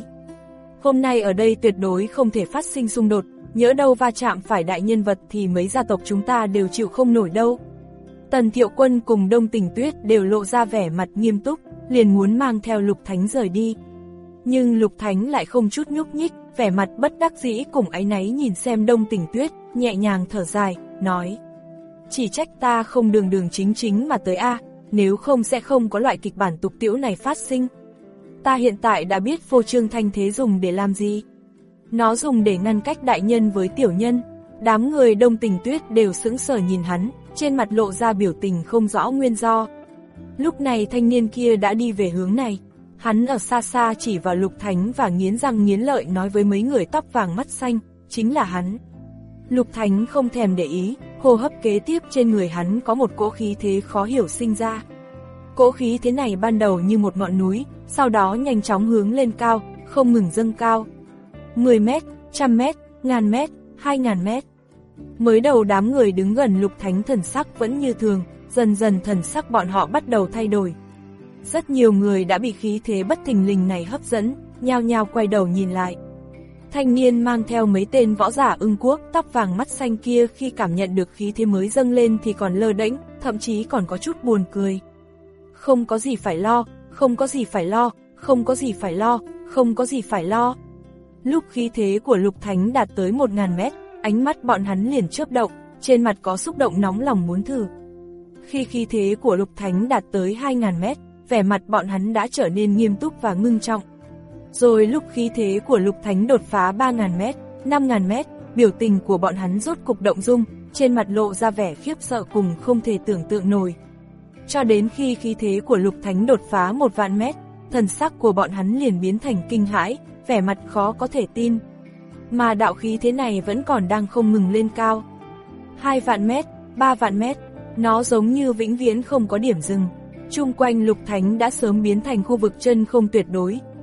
Hôm nay ở đây tuyệt đối không thể phát sinh xung đột, nhỡ đâu va chạm phải đại nhân vật thì mấy gia tộc chúng ta đều chịu không nổi đâu. Tần Thiệu Quân cùng Đông Tình Tuyết đều lộ ra vẻ mặt nghiêm túc, liền muốn mang theo Lục Thánh rời đi. Nhưng Lục Thánh lại không chút nhúc nhích, vẻ mặt bất đắc dĩ cùng áy náy nhìn xem Đông Tình Tuyết, nhẹ nhàng thở dài, nói. Chỉ trách ta không đường đường chính chính mà tới a, nếu không sẽ không có loại kịch bản tục tĩu này phát sinh. Ta hiện tại đã biết phô trương thanh thế dùng để làm gì. Nó dùng để ngăn cách đại nhân với tiểu nhân. Đám người Đông Tình Tuyết đều sững sờ nhìn hắn, trên mặt lộ ra biểu tình không rõ nguyên do. Lúc này thanh niên kia đã đi về hướng này. Hắn ở xa xa chỉ vào Lục Thánh và nghiến răng nghiến lợi nói với mấy người tóc vàng mắt xanh, chính là hắn. Lục Thánh không thèm để ý, hô hấp kế tiếp trên người hắn có một cỗ khí thế khó hiểu sinh ra. Cỗ khí thế này ban đầu như một ngọn núi, sau đó nhanh chóng hướng lên cao, không ngừng dâng cao. mười mét, trăm mét, ngàn mét, hai ngàn mét. Mới đầu đám người đứng gần Lục Thánh thần sắc vẫn như thường, dần dần thần sắc bọn họ bắt đầu thay đổi. Rất nhiều người đã bị khí thế bất thình lình này hấp dẫn, nhao nhao quay đầu nhìn lại. Thanh niên mang theo mấy tên võ giả Ưng Quốc tóc vàng mắt xanh kia khi cảm nhận được khí thế mới dâng lên thì còn lơ đễnh, thậm chí còn có chút buồn cười. Không có gì phải lo, không có gì phải lo, không có gì phải lo, không có gì phải lo. Lúc khí thế của Lục Thánh đạt tới một ngàn mét, ánh mắt bọn hắn liền chớp động, trên mặt có xúc động nóng lòng muốn thử. Khi khí thế của Lục Thánh đạt tới hai ngàn mét, vẻ mặt bọn hắn đã trở nên nghiêm túc và ngưng trọng. Rồi lúc khí thế của Lục Thánh đột phá ba ngàn mét, năm ngàn mét, biểu tình của bọn hắn rốt cục động dung, trên mặt lộ ra vẻ khiếp sợ cùng không thể tưởng tượng nổi. Cho đến khi khí thế của Lục Thánh đột phá một vạn mét, thần sắc của bọn hắn liền biến thành kinh hãi, vẻ mặt khó có thể tin. Mà đạo khí thế này vẫn còn đang không ngừng lên cao. Hai vạn mét, ba vạn mét, nó giống như vĩnh viễn không có điểm dừng. Chung quanh Lục Thánh đã sớm biến thành khu vực chân không tuyệt đối,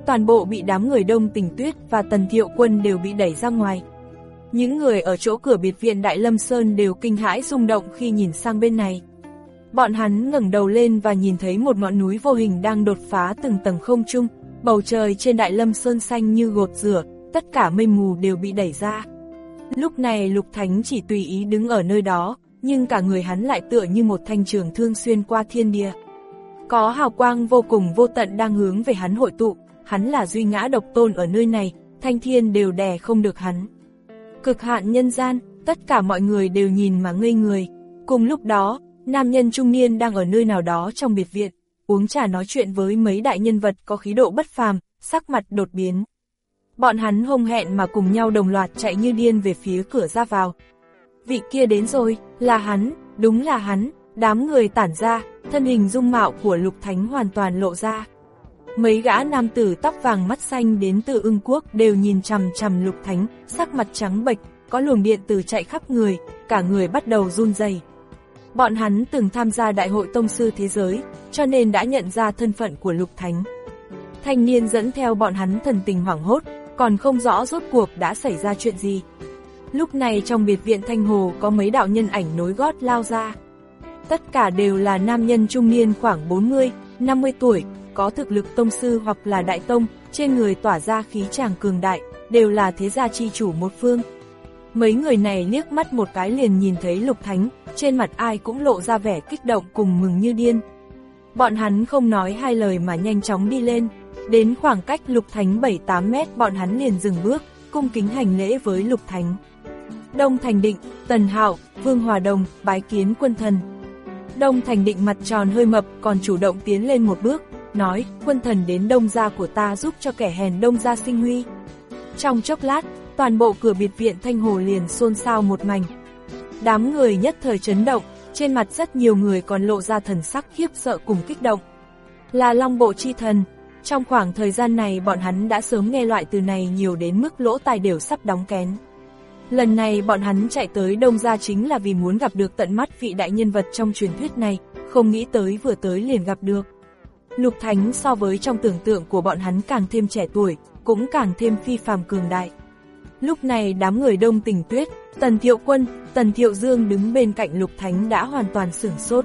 toàn bộ bị đám người Đông Tình Tuyết và Tần Thiệu Quân đều bị đẩy ra ngoài. Những người ở chỗ cửa biệt viện Đại Lâm Sơn đều kinh hãi rung động khi nhìn sang bên này. Bọn hắn ngẩng đầu lên và nhìn thấy một ngọn núi vô hình đang đột phá từng tầng không trung, bầu trời trên Đại Lâm Sơn xanh như gột rửa, tất cả mây mù đều bị đẩy ra. Lúc này Lục Thánh chỉ tùy ý đứng ở nơi đó, nhưng cả người hắn lại tựa như một thanh trường thương xuyên qua thiên địa. Có hào quang vô cùng vô tận đang hướng về hắn hội tụ, hắn là duy ngã độc tôn ở nơi này, thanh thiên đều đè không được hắn. Cực hạn nhân gian, tất cả mọi người đều nhìn mà ngây người. Cùng lúc đó, nam nhân trung niên đang ở nơi nào đó trong biệt viện, uống trà nói chuyện với mấy đại nhân vật có khí độ bất phàm, sắc mặt đột biến. Bọn hắn hông hẹn mà cùng nhau đồng loạt chạy như điên về phía cửa ra vào. Vị kia đến rồi, là hắn, đúng là hắn, đám người tản ra, thân hình dung mạo của Lục Thánh hoàn toàn lộ ra. Mấy gã nam tử tóc vàng mắt xanh đến từ Ưng Quốc đều nhìn chằm chằm Lục Thánh, sắc mặt trắng bệch, có luồng điện từ chạy khắp người, cả người bắt đầu run rẩy. Bọn hắn từng tham gia Đại hội Tông sư Thế giới, cho nên đã nhận ra thân phận của Lục Thánh. Thanh niên dẫn theo bọn hắn thần tình hoảng hốt, còn không rõ rốt cuộc đã xảy ra chuyện gì. Lúc này trong biệt viện Thanh Hồ có mấy đạo nhân ảnh nối gót lao ra. Tất cả đều là nam nhân trung niên khoảng bốn mươi, năm mươi tuổi, có thực lực tông sư hoặc là đại tông, trên người tỏa ra khí tràng cường đại, đều là thế gia chi chủ một phương. Mấy người này liếc mắt một cái liền nhìn thấy Lục Thánh, trên mặt ai cũng lộ ra vẻ kích động cùng mừng như điên. Bọn hắn không nói hai lời mà nhanh chóng đi lên, đến khoảng cách Lục Thánh bảy tám mét bọn hắn liền dừng bước, cung kính hành lễ với Lục Thánh. Đông Thành Định, Tần Hạo, Vương Hòa Đồng, bái kiến quân thần. Đông Thành Định mặt tròn hơi mập còn chủ động tiến lên một bước, nói, quân thần đến Đông gia của ta giúp cho kẻ hèn Đông gia sinh huy. Trong chốc lát, toàn bộ cửa biệt viện Thanh Hồ liền xôn xao một mảnh. Đám người nhất thời chấn động, trên mặt rất nhiều người còn lộ ra thần sắc khiếp sợ cùng kích động. Là Long Bộ chi thần, trong khoảng thời gian này bọn hắn đã sớm nghe loại từ này nhiều đến mức lỗ tai đều sắp đóng kén. Lần này bọn hắn chạy tới Đông gia chính là vì muốn gặp được tận mắt vị đại nhân vật trong truyền thuyết này, không nghĩ tới vừa tới liền gặp được. Lục Thánh so với trong tưởng tượng của bọn hắn càng thêm trẻ tuổi, cũng càng thêm phi phàm cường đại. Lúc này đám người Đông Tình Tuyết, Tần Thiệu Quân, Tần Thiệu Dương đứng bên cạnh Lục Thánh đã hoàn toàn sửng sốt.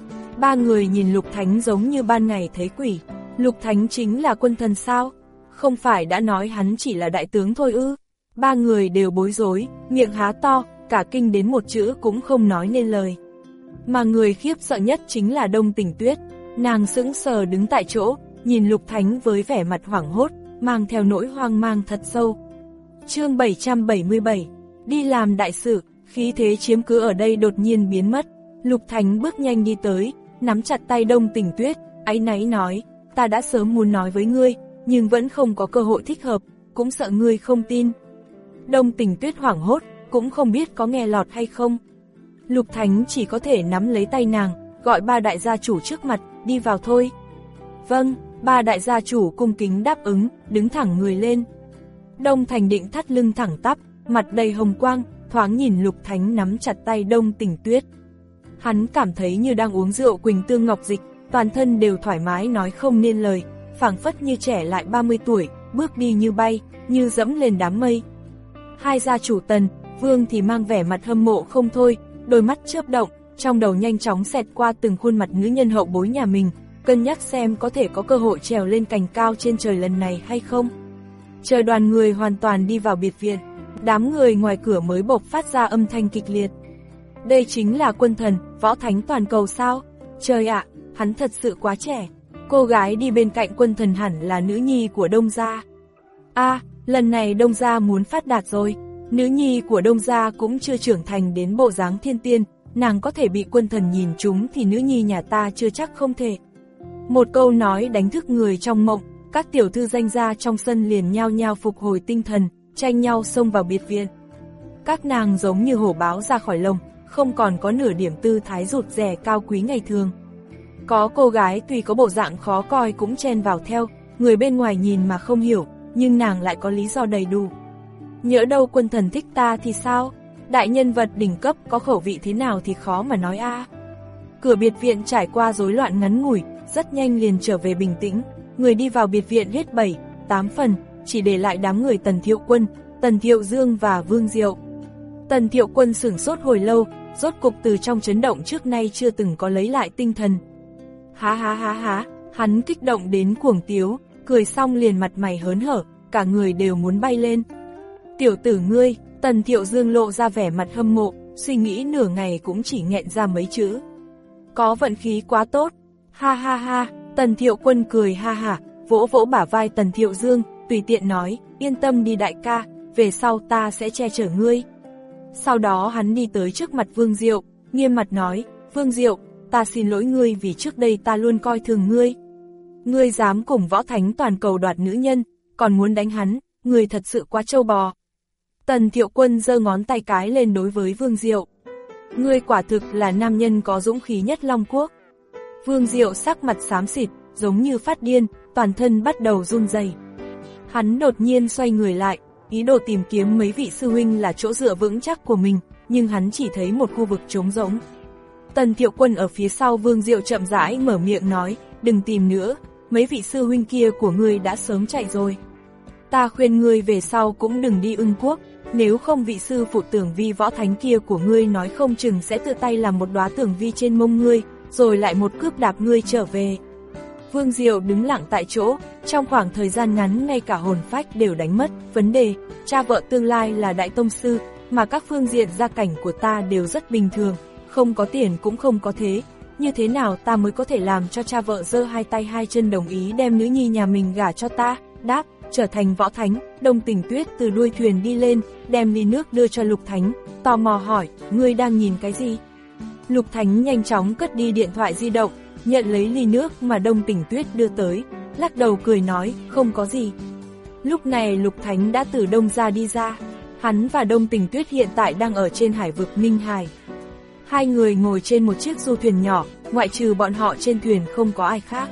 Ba người nhìn Lục Thánh giống như ban ngày thấy quỷ. Lục Thánh chính là quân thần sao? Không phải đã nói hắn chỉ là đại tướng thôi ư? Ba người đều bối rối, miệng há to, cả kinh đến một chữ cũng không nói nên lời. Mà người khiếp sợ nhất chính là Đông Tình Tuyết, nàng sững sờ đứng tại chỗ, nhìn Lục Thánh với vẻ mặt hoảng hốt, mang theo nỗi hoang mang thật sâu. Chương bảy trăm bảy mươi bảy, đi làm đại sự, khí thế chiếm cứ ở đây đột nhiên biến mất. Lục Thánh bước nhanh đi tới, nắm chặt tay Đông Tình Tuyết, áy náy nói, ta đã sớm muốn nói với ngươi, nhưng vẫn không có cơ hội thích hợp, cũng sợ ngươi không tin. Đông Tình Tuyết hoảng hốt, cũng không biết có nghe lọt hay không. Lục Thánh chỉ có thể nắm lấy tay nàng, gọi ba đại gia chủ trước mặt, đi vào thôi. Vâng, ba đại gia chủ cung kính đáp ứng, đứng thẳng người lên. Đông Thành Định thắt lưng thẳng tắp, mặt đầy hồng quang, thoáng nhìn Lục Thánh nắm chặt tay Đông Tình Tuyết. Hắn cảm thấy như đang uống rượu Quỳnh Tương Ngọc Dịch, toàn thân đều thoải mái nói không nên lời, phảng phất như trẻ lại ba mươi tuổi, bước đi như bay, như dẫm lên đám mây. Hai gia chủ Tần, Vương thì mang vẻ mặt hâm mộ không thôi, đôi mắt chớp động, trong đầu nhanh chóng xẹt qua từng khuôn mặt nữ nhân hậu bối nhà mình, cân nhắc xem có thể có cơ hội trèo lên cành cao trên trời lần này hay không. Chờ đoàn người hoàn toàn đi vào biệt viện, đám người ngoài cửa mới bộc phát ra âm thanh kịch liệt. Đây chính là quân thần, võ thánh toàn cầu sao? Trời ạ, hắn thật sự quá trẻ. Cô gái đi bên cạnh quân thần hẳn là nữ nhi của Đông gia. A, à, lần này Đông gia muốn phát đạt rồi. Nữ nhi của Đông gia cũng chưa trưởng thành đến bộ dáng thiên tiên, nàng có thể bị quân thần nhìn trúng thì nữ nhi nhà ta chưa chắc không thể. Một câu nói đánh thức người trong mộng, các tiểu thư danh gia trong sân liền nhao nhao phục hồi tinh thần, tranh nhau xông vào biệt viện. Các nàng giống như hổ báo ra khỏi lồng, không còn có nửa điểm tư thái rụt rè cao quý ngày thường. Có cô gái tuy có bộ dạng khó coi cũng chen vào theo, người bên ngoài nhìn mà không hiểu, nhưng nàng lại có lý do đầy đủ. Nhỡ đâu quân thần thích ta thì sao? Đại nhân vật đỉnh cấp có khẩu vị thế nào thì khó mà nói a. À. Cửa biệt viện trải qua rối loạn ngắn ngủi, rất nhanh liền trở về bình tĩnh, người đi vào biệt viện hết bảy, tám phần, chỉ để lại đám người Tần Thiệu Quân, Tần Thiệu Dương và Vương Diệu. Tần Thiệu Quân sửng sốt hồi lâu, rốt cục từ trong chấn động trước nay chưa từng có lấy lại tinh thần. Há há há há, hắn kích động đến cuồng tiếu, cười xong liền mặt mày hớn hở, cả người đều muốn bay lên. Tiểu tử ngươi, Tần Thiệu Dương lộ ra vẻ mặt hâm mộ, suy nghĩ nửa ngày cũng chỉ nghẹn ra mấy chữ. Có vận khí quá tốt, ha ha ha, Tần Thiệu Quân cười ha hả, vỗ vỗ bả vai Tần Thiệu Dương, tùy tiện nói, yên tâm đi đại ca, về sau ta sẽ che chở ngươi. Sau đó hắn đi tới trước mặt Vương Diệu, nghiêm mặt nói, Vương Diệu, ta xin lỗi ngươi vì trước đây ta luôn coi thường ngươi. Ngươi dám cùng võ thánh toàn cầu đoạt nữ nhân, còn muốn đánh hắn, ngươi thật sự quá trâu bò. Tần Thiệu Quân giơ ngón tay cái lên đối với Vương Diệu. Ngươi quả thực là nam nhân có dũng khí nhất Long Quốc. Vương Diệu sắc mặt xám xịt, giống như phát điên, toàn thân bắt đầu run rẩy. Hắn đột nhiên xoay người lại, ý đồ tìm kiếm mấy vị sư huynh là chỗ dựa vững chắc của mình, nhưng hắn chỉ thấy một khu vực trống rỗng. Tần Thiệu Quân ở phía sau Vương Diệu chậm rãi mở miệng nói, đừng tìm nữa, mấy vị sư huynh kia của ngươi đã sớm chạy rồi. Ta khuyên ngươi về sau cũng đừng đi Ưng Quốc, nếu không vị sư phụ tưởng vi võ thánh kia của ngươi nói không chừng sẽ tự tay làm một đóa tưởng vi trên mông ngươi, rồi lại một cước đạp ngươi trở về. Vương Diệu đứng lặng tại chỗ, trong khoảng thời gian ngắn ngay cả hồn phách đều đánh mất. Vấn đề, cha vợ tương lai là đại tông sư, mà các phương diện gia cảnh của ta đều rất bình thường, không có tiền cũng không có thế. Như thế nào ta mới có thể làm cho cha vợ giơ hai tay hai chân đồng ý đem nữ nhi nhà mình gả cho ta? Đáp, trở thành võ thánh. Đông Tình Tuyết từ đuôi thuyền đi lên, đem ly nước đưa cho Lục Thánh, tò mò hỏi, ngươi đang nhìn cái gì? Lục Thánh nhanh chóng cất đi điện thoại di động, nhận lấy ly nước mà Đông Tình Tuyết đưa tới, lắc đầu cười nói, không có gì. Lúc này Lục Thánh đã từ Đông ra đi ra, hắn và Đông Tình Tuyết hiện tại đang ở trên hải vực Ninh Hải. Hai người ngồi trên một chiếc du thuyền nhỏ, ngoại trừ bọn họ trên thuyền không có ai khác.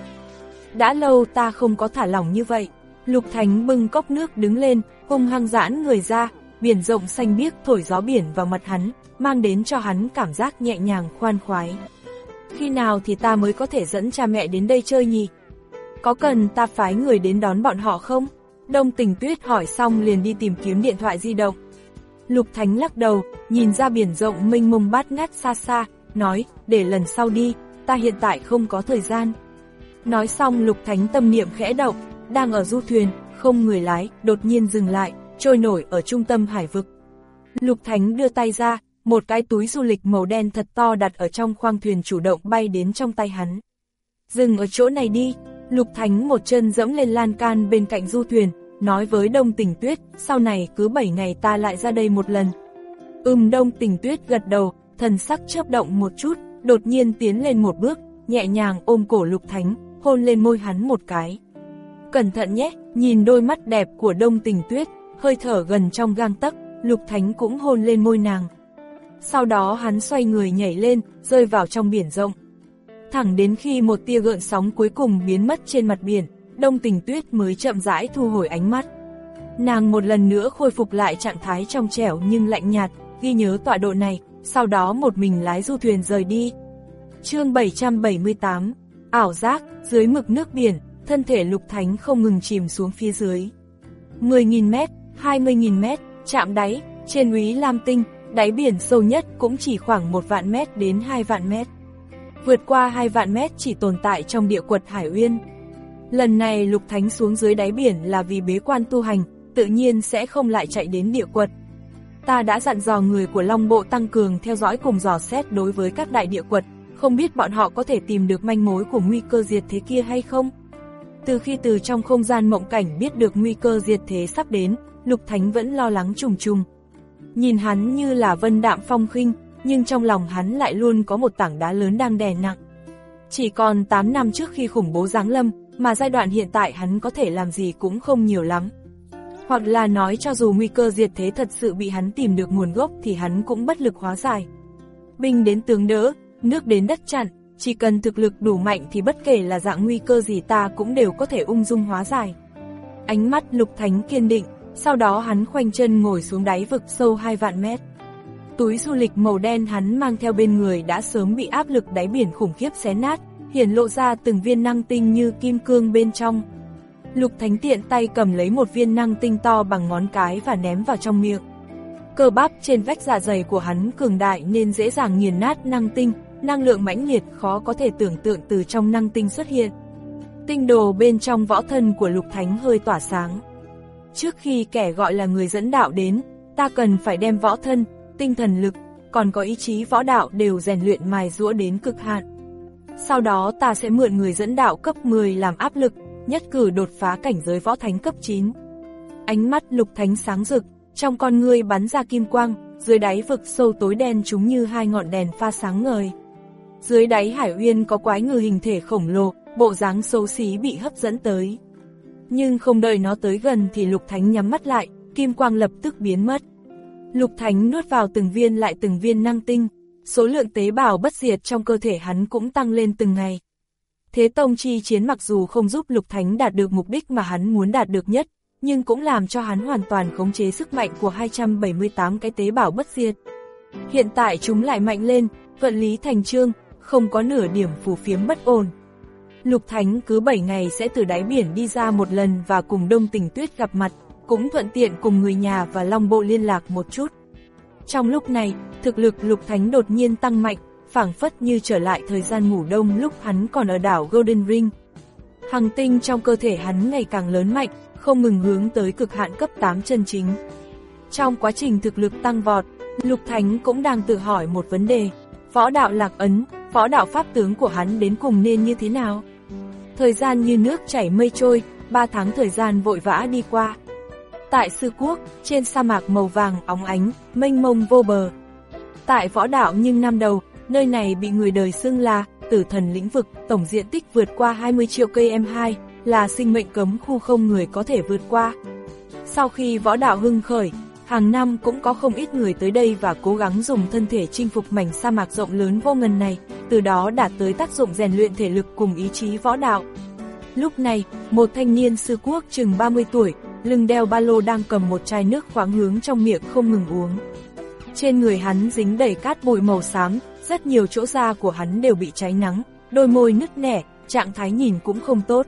Đã lâu ta không có thả lỏng như vậy. Lục Thánh bưng cốc nước đứng lên, hung hăng giãn người ra, biển rộng xanh biếc thổi gió biển vào mặt hắn, mang đến cho hắn cảm giác nhẹ nhàng khoan khoái. Khi nào thì ta mới có thể dẫn cha mẹ đến đây chơi nhỉ? Có cần ta phái người đến đón bọn họ không? Đông Tình Tuyết hỏi xong liền đi tìm kiếm điện thoại di động. Lục Thánh lắc đầu, nhìn ra biển rộng mênh mông bát ngát xa xa, nói, để lần sau đi, ta hiện tại không có thời gian. Nói xong Lục Thánh tâm niệm khẽ động, đang ở du thuyền, không người lái, đột nhiên dừng lại, trôi nổi ở trung tâm hải vực. Lục Thánh đưa tay ra, một cái túi du lịch màu đen thật to đặt ở trong khoang thuyền chủ động bay đến trong tay hắn. Dừng ở chỗ này đi. Lục Thánh một chân dẫm lên lan can bên cạnh du thuyền, nói với Đông Tình Tuyết, sau này cứ bảy ngày ta lại ra đây một lần. Ừm, Đông Tình Tuyết gật đầu, thần sắc chớp động một chút, đột nhiên tiến lên một bước, nhẹ nhàng ôm cổ Lục Thánh, hôn lên môi hắn một cái. Cẩn thận nhé, nhìn đôi mắt đẹp của Đông Tình Tuyết, hơi thở gần trong gang tấc, Lục Thánh cũng hôn lên môi nàng. Sau đó hắn xoay người nhảy lên, rơi vào trong biển rộng. Thẳng đến khi một tia gợn sóng cuối cùng biến mất trên mặt biển, Đông Tình Tuyết mới chậm rãi thu hồi ánh mắt. Nàng một lần nữa khôi phục lại trạng thái trong trẻo nhưng lạnh nhạt, ghi nhớ tọa độ này, sau đó một mình lái du thuyền rời đi. Chương bảy trăm bảy mươi tám, ảo giác, dưới mực nước biển, thân thể Lục Thánh không ngừng chìm xuống phía dưới. mười nghìn mét, hai mươi nghìn mét, chạm đáy, trên Úy Lam Tinh, đáy biển sâu nhất cũng chỉ khoảng một vạn mét đến hai vạn mét. Vượt qua hai vạn mét chỉ tồn tại trong địa quật Hải Uyên. Lần này Lục Thánh xuống dưới đáy biển là vì bế quan tu hành, tự nhiên sẽ không lại chạy đến địa quật. Ta đã dặn dò người của Long Bộ tăng cường theo dõi cùng dò xét đối với các đại địa quật, không biết bọn họ có thể tìm được manh mối của nguy cơ diệt thế kia hay không? Từ khi từ trong không gian mộng cảnh biết được nguy cơ diệt thế sắp đến, Lục Thánh vẫn lo lắng trùng trùng. Nhìn hắn như là vân đạm phong khinh, nhưng trong lòng hắn lại luôn có một tảng đá lớn đang đè nặng. Chỉ còn tám năm trước khi khủng bố giáng lâm, mà giai đoạn hiện tại hắn có thể làm gì cũng không nhiều lắm. Hoặc là nói cho dù nguy cơ diệt thế thật sự bị hắn tìm được nguồn gốc thì hắn cũng bất lực hóa giải. Binh đến tướng đỡ, nước đến đất chặn, chỉ cần thực lực đủ mạnh thì bất kể là dạng nguy cơ gì ta cũng đều có thể ung dung hóa giải. Ánh mắt Lục Thánh kiên định, sau đó hắn khoanh chân ngồi xuống đáy vực sâu hai vạn mét. Túi du lịch màu đen hắn mang theo bên người đã sớm bị áp lực đáy biển khủng khiếp xé nát, hiển lộ ra từng viên năng tinh như kim cương bên trong. Lục Thánh tiện tay cầm lấy một viên năng tinh to bằng ngón cái và ném vào trong miệng. Cơ bắp trên vách dạ dày của hắn cường đại nên dễ dàng nghiền nát năng tinh, năng lượng mãnh liệt khó có thể tưởng tượng từ trong năng tinh xuất hiện. Tinh đồ bên trong võ thân của Lục Thánh hơi tỏa sáng. Trước khi kẻ gọi là người dẫn đạo đến, ta cần phải đem võ thân, tinh thần lực, còn có ý chí võ đạo đều rèn luyện mài giũa đến cực hạn. Sau đó ta sẽ mượn người dẫn đạo cấp mười làm áp lực, nhất cử đột phá cảnh giới võ thánh cấp chín. Ánh mắt Lục Thánh sáng rực, trong con ngươi bắn ra kim quang, dưới đáy vực sâu tối đen chúng như hai ngọn đèn pha sáng ngời. Dưới đáy hải uyên có quái ngư hình thể khổng lồ, bộ dáng xấu xí bị hấp dẫn tới. Nhưng không đợi nó tới gần thì Lục Thánh nhắm mắt lại, kim quang lập tức biến mất. Lục Thánh nuốt vào từng viên lại từng viên năng tinh, số lượng tế bào bất diệt trong cơ thể hắn cũng tăng lên từng ngày. Thế tông chi chiến mặc dù không giúp Lục Thánh đạt được mục đích mà hắn muốn đạt được nhất, nhưng cũng làm cho hắn hoàn toàn khống chế sức mạnh của hai trăm bảy mươi tám cái tế bào bất diệt. Hiện tại chúng lại mạnh lên, vận lý thành chương, không có nửa điểm phù phiếm bất ổn. Lục Thánh cứ bảy ngày sẽ từ đáy biển đi ra một lần và cùng Đông Tình Tuyết gặp mặt, cũng thuận tiện cùng người nhà và Long Bộ liên lạc một chút. Trong lúc này, thực lực Lục Thánh đột nhiên tăng mạnh, phảng phất như trở lại thời gian ngủ đông lúc hắn còn ở đảo Golden Ring. Hằng tinh trong cơ thể hắn ngày càng lớn mạnh, không ngừng hướng tới cực hạn cấp tám chân chính. Trong quá trình thực lực tăng vọt, Lục Thánh cũng đang tự hỏi một vấn đề, võ đạo lạc ấn, võ đạo pháp tướng của hắn đến cùng nên như thế nào? Thời gian như nước chảy mây trôi, ba tháng thời gian vội vã đi qua. Tại Sư Quốc, trên sa mạc màu vàng óng ánh, mênh mông vô bờ. Tại võ đạo nhưng năm đầu, nơi này bị người đời xưng là Tử Thần lĩnh vực, tổng diện tích vượt qua hai mươi triệu cây em hai, là sinh mệnh cấm khu không người có thể vượt qua. Sau khi võ đạo hưng khởi, hàng năm cũng có không ít người tới đây và cố gắng dùng thân thể chinh phục mảnh sa mạc rộng lớn vô ngần này, từ đó đạt tới tác dụng rèn luyện thể lực cùng ý chí võ đạo. Lúc này, một thanh niên Sư Quốc chừng ba mươi tuổi, lưng đeo ba lô đang cầm một chai nước khoáng hướng trong miệng không ngừng uống. Trên người hắn dính đầy cát bụi màu xám, rất nhiều chỗ da của hắn đều bị cháy nắng, đôi môi nứt nẻ, trạng thái nhìn cũng không tốt.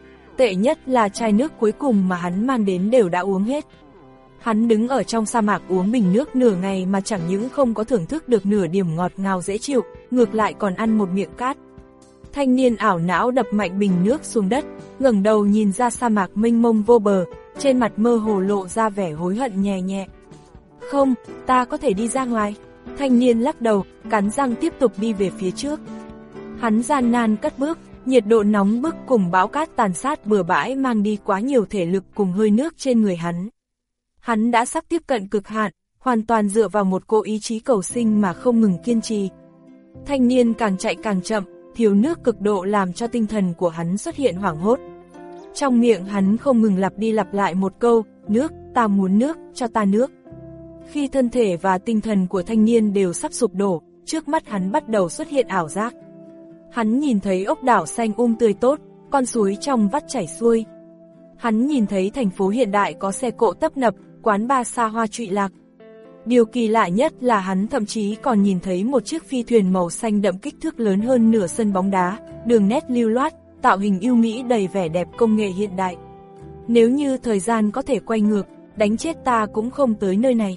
Tệ nhất là chai nước cuối cùng mà hắn mang đến đều đã uống hết. Hắn đứng ở trong sa mạc uống bình nước nửa ngày mà chẳng những không có thưởng thức được nửa điểm ngọt ngào dễ chịu, ngược lại còn ăn một miệng cát. Thanh niên ảo não đập mạnh bình nước xuống đất, ngẩng đầu nhìn ra sa mạc mênh mông vô bờ, trên mặt mơ hồ lộ ra vẻ hối hận nhẹ nhẹ. Không, ta có thể đi ra ngoài. Thanh niên lắc đầu, cắn răng tiếp tục đi về phía trước. Hắn gian nan cất bước, nhiệt độ nóng bức cùng bão cát tàn sát bừa bãi mang đi quá nhiều thể lực cùng hơi nước trên người hắn. Hắn đã sắp tiếp cận cực hạn, hoàn toàn dựa vào một cỗ ý chí cầu sinh mà không ngừng kiên trì. Thanh niên càng chạy càng chậm, thiếu nước cực độ làm cho tinh thần của hắn xuất hiện hoảng hốt. Trong miệng hắn không ngừng lặp đi lặp lại một câu, nước, ta muốn nước, cho ta nước. Khi thân thể và tinh thần của thanh niên đều sắp sụp đổ, trước mắt hắn bắt đầu xuất hiện ảo giác. Hắn nhìn thấy ốc đảo xanh um tươi tốt, con suối trong vắt chảy xuôi. Hắn nhìn thấy thành phố hiện đại có xe cộ tấp nập, quán bar xa hoa trụy lạc. Điều kỳ lạ nhất là hắn thậm chí còn nhìn thấy một chiếc phi thuyền màu xanh đậm kích thước lớn hơn nửa sân bóng đá, đường nét lưu loát, tạo hình ưu mỹ đầy vẻ đẹp công nghệ hiện đại. Nếu như thời gian có thể quay ngược, đánh chết ta cũng không tới nơi này.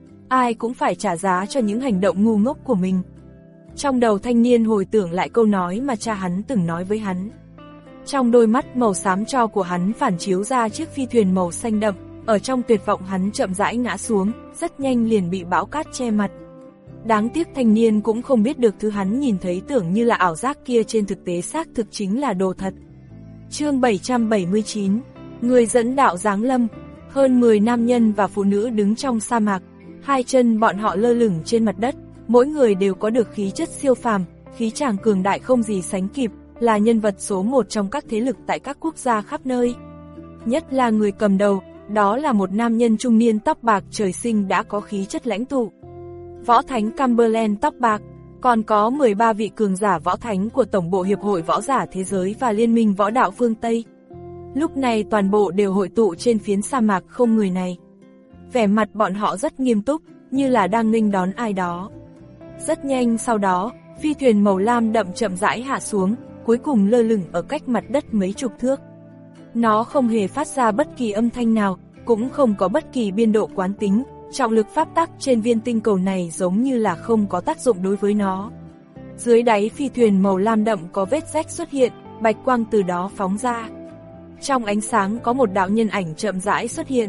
Ai cũng phải trả giá cho những hành động ngu ngốc của mình. Trong đầu thanh niên hồi tưởng lại câu nói mà cha hắn từng nói với hắn. Trong đôi mắt màu xám tro của hắn phản chiếu ra chiếc phi thuyền màu xanh đậm, ở trong tuyệt vọng hắn chậm rãi ngã xuống, rất nhanh liền bị bão cát che mặt. Đáng tiếc thanh niên cũng không biết được thứ hắn nhìn thấy tưởng như là ảo giác kia trên thực tế xác thực chính là đồ thật. Chương bảy trăm bảy mươi chín, người dẫn đạo giáng lâm. Hơn mười nam nhân và phụ nữ đứng trong sa mạc, hai chân bọn họ lơ lửng trên mặt đất, mỗi người đều có được khí chất siêu phàm, khí tràng cường đại không gì sánh kịp, là nhân vật số một trong các thế lực tại các quốc gia khắp nơi. Nhất là người cầm đầu, đó là một nam nhân trung niên tóc bạc trời sinh đã có khí chất lãnh tụ. Võ Thánh Cumberland tóc bạc, còn có mười ba vị cường giả võ thánh của Tổng bộ Hiệp hội Võ giả Thế giới và Liên minh Võ đạo phương Tây. Lúc này toàn bộ đều hội tụ trên phiến sa mạc không người này. Vẻ mặt bọn họ rất nghiêm túc, như là đang nghênh đón ai đó. Rất nhanh sau đó, phi thuyền màu lam đậm chậm rãi hạ xuống, cuối cùng lơ lửng ở cách mặt đất mấy chục thước. Nó không hề phát ra bất kỳ âm thanh nào, cũng không có bất kỳ biên độ quán tính, trọng lực pháp tắc trên viên tinh cầu này giống như là không có tác dụng đối với nó. Dưới đáy phi thuyền màu lam đậm có vết rách xuất hiện, bạch quang từ đó phóng ra. Trong ánh sáng có một đạo nhân ảnh chậm rãi xuất hiện.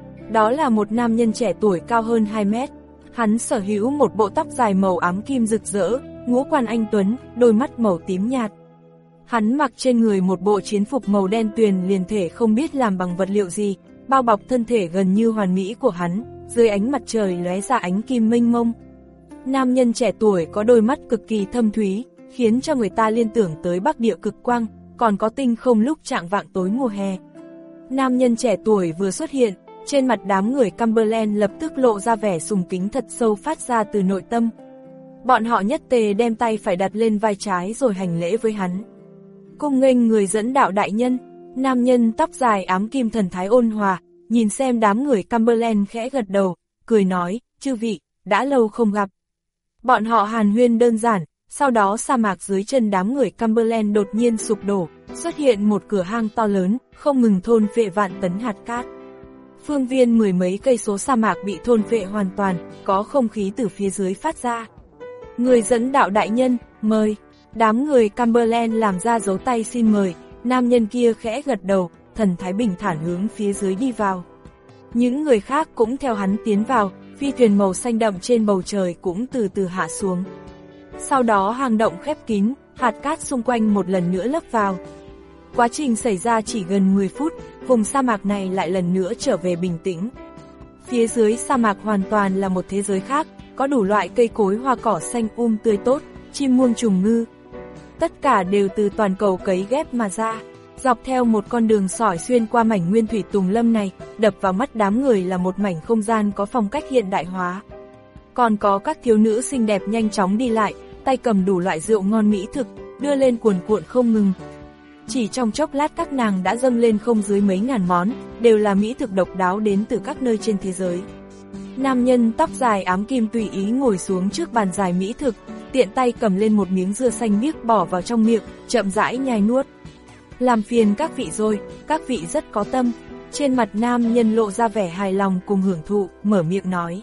Đó là một nam nhân trẻ tuổi cao hơn hai mét. Hắn sở hữu một bộ tóc dài màu ám kim rực rỡ, ngũ quan anh tuấn, đôi mắt màu tím nhạt. Hắn mặc trên người một bộ chiến phục màu đen tuyền liền thể không biết làm bằng vật liệu gì, bao bọc thân thể gần như hoàn mỹ của hắn, dưới ánh mặt trời lóe ra ánh kim mênh mông. Nam nhân trẻ tuổi có đôi mắt cực kỳ thâm thúy, khiến cho người ta liên tưởng tới Bắc Địa cực quang, còn có tinh không lúc chạng vạng tối mùa hè. Nam nhân trẻ tuổi vừa xuất hiện, trên mặt đám người Cumberland lập tức lộ ra vẻ sùng kính thật sâu phát ra từ nội tâm. Bọn họ nhất tề đem tay phải đặt lên vai trái rồi hành lễ với hắn. Cung nghênh người dẫn đạo đại nhân. Nam nhân tóc dài ám kim thần thái ôn hòa, nhìn xem đám người Cumberland khẽ gật đầu, cười nói, chư vị, đã lâu không gặp. Bọn họ hàn huyên đơn giản, sau đó sa mạc dưới chân đám người Cumberland đột nhiên sụp đổ, xuất hiện một cửa hang to lớn, không ngừng thôn phệ vạn tấn hạt cát. Phương viên mười mấy cây số sa mạc bị thôn phệ hoàn toàn, có không khí từ phía dưới phát ra. Người dẫn đạo đại nhân, mời. Đám người Cumberland làm ra dấu tay xin mời, nam nhân kia khẽ gật đầu, thần thái bình thản hướng phía dưới đi vào. Những người khác cũng theo hắn tiến vào, phi thuyền màu xanh đậm trên bầu trời cũng từ từ hạ xuống. Sau đó hang động khép kín, hạt cát xung quanh một lần nữa lấp vào. Quá trình xảy ra chỉ gần mười phút, vùng sa mạc này lại lần nữa trở về bình tĩnh. Phía dưới sa mạc hoàn toàn là một thế giới khác, có đủ loại cây cối hoa cỏ xanh um tươi tốt, chim muông trùng ngư. Tất cả đều từ toàn cầu cấy ghép mà ra. Dọc theo một con đường sỏi xuyên qua mảnh nguyên thủy tùng lâm này, đập vào mắt đám người là một mảnh không gian có phong cách hiện đại hóa. Còn có các thiếu nữ xinh đẹp nhanh chóng đi lại, tay cầm đủ loại rượu ngon mỹ thực, đưa lên cuồn cuộn không ngừng. Chỉ trong chốc lát các nàng đã dâng lên không dưới mấy ngàn món, đều là mỹ thực độc đáo đến từ các nơi trên thế giới. Nam nhân tóc dài ám kim tùy ý ngồi xuống trước bàn dài mỹ thực, tiện tay cầm lên một miếng dưa xanh biếc bỏ vào trong miệng, chậm rãi nhai nuốt. Làm phiền các vị rồi, các vị rất có tâm. Trên mặt nam nhân lộ ra vẻ hài lòng cùng hưởng thụ, mở miệng nói.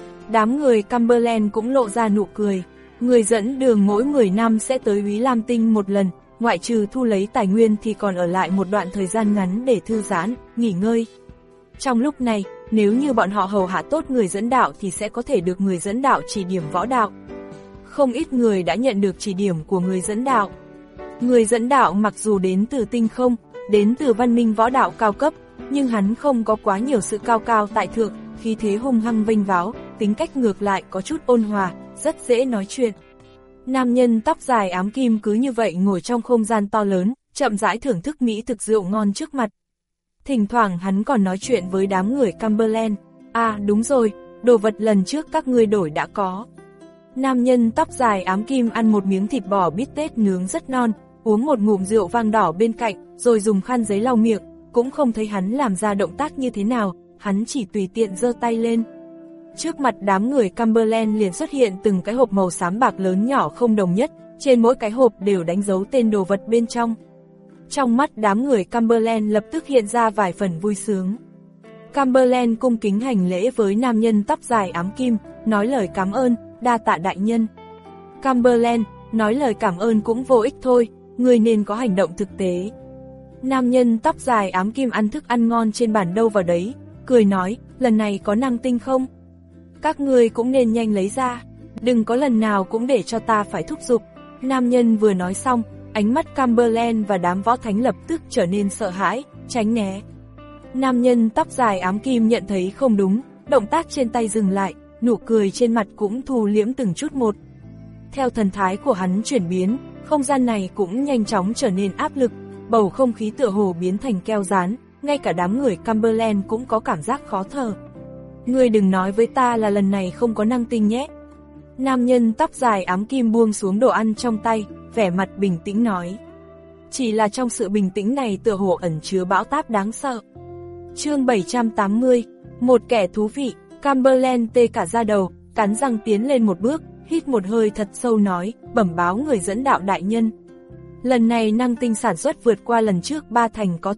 Đám người Cumberland cũng lộ ra nụ cười. Người dẫn đường mỗi mười năm sẽ tới Úy Lam Tinh một lần, ngoại trừ thu lấy tài nguyên thì còn ở lại một đoạn thời gian ngắn để thư giãn, nghỉ ngơi. Trong lúc này, nếu như bọn họ hầu hạ tốt người dẫn đạo thì sẽ có thể được người dẫn đạo chỉ điểm võ đạo. Không ít người đã nhận được chỉ điểm của người dẫn đạo. Người dẫn đạo mặc dù đến từ tinh không, đến từ văn minh võ đạo cao cấp, nhưng hắn không có quá nhiều sự cao cao tại thượng, khí thế hung hăng vênh váo, tính cách ngược lại có chút ôn hòa, rất dễ nói chuyện. Nam nhân tóc dài ám kim cứ như vậy ngồi trong không gian to lớn, chậm rãi thưởng thức mỹ thực rượu ngon trước mặt. Thỉnh thoảng hắn còn nói chuyện với đám người Cumberland. À đúng rồi, đồ vật lần trước các ngươi đổi đã có. Nam nhân tóc dài ám kim ăn một miếng thịt bò bít tết nướng rất non, uống một ngụm rượu vang đỏ bên cạnh, rồi dùng khăn giấy lau miệng, cũng không thấy hắn làm ra động tác như thế nào, hắn chỉ tùy tiện giơ tay lên. Trước mặt đám người Cumberland liền xuất hiện từng cái hộp màu xám bạc lớn nhỏ không đồng nhất, trên mỗi cái hộp đều đánh dấu tên đồ vật bên trong. Trong mắt đám người Cumberland lập tức hiện ra vài phần vui sướng. Cumberland cung kính hành lễ với nam nhân tóc dài ám kim, nói lời cảm ơn, đa tạ đại nhân. Cumberland, nói lời cảm ơn cũng vô ích thôi, người nên có hành động thực tế. Nam nhân tóc dài ám kim ăn thức ăn ngon trên bàn đâu vào đấy, cười nói, lần này có năng tinh không? Các ngươi cũng nên nhanh lấy ra, đừng có lần nào cũng để cho ta phải thúc giục. Nam nhân vừa nói xong, ánh mắt Cumberland và đám võ thánh lập tức trở nên sợ hãi, tránh né. Nam nhân tóc dài ám kim nhận thấy không đúng, động tác trên tay dừng lại, nụ cười trên mặt cũng thu liễm từng chút một. Theo thần thái của hắn chuyển biến, không gian này cũng nhanh chóng trở nên áp lực, bầu không khí tựa hồ biến thành keo dán, ngay cả đám người Cumberland cũng có cảm giác khó thở. Ngươi đừng nói với ta là lần này không có năng tinh nhé. Nam nhân tóc dài ám kim buông xuống đồ ăn trong tay, vẻ mặt bình tĩnh nói. Chỉ là trong sự bình tĩnh này tựa hồ ẩn chứa bão táp đáng sợ. Chương bảy trăm tám mươi, một kẻ thú vị. Cumberland tê cả da đầu, cắn răng tiến lên một bước, hít một hơi thật sâu nói, bẩm báo người dẫn đạo đại nhân. Lần này năng tinh sản xuất vượt qua lần trước ba thành có thừa,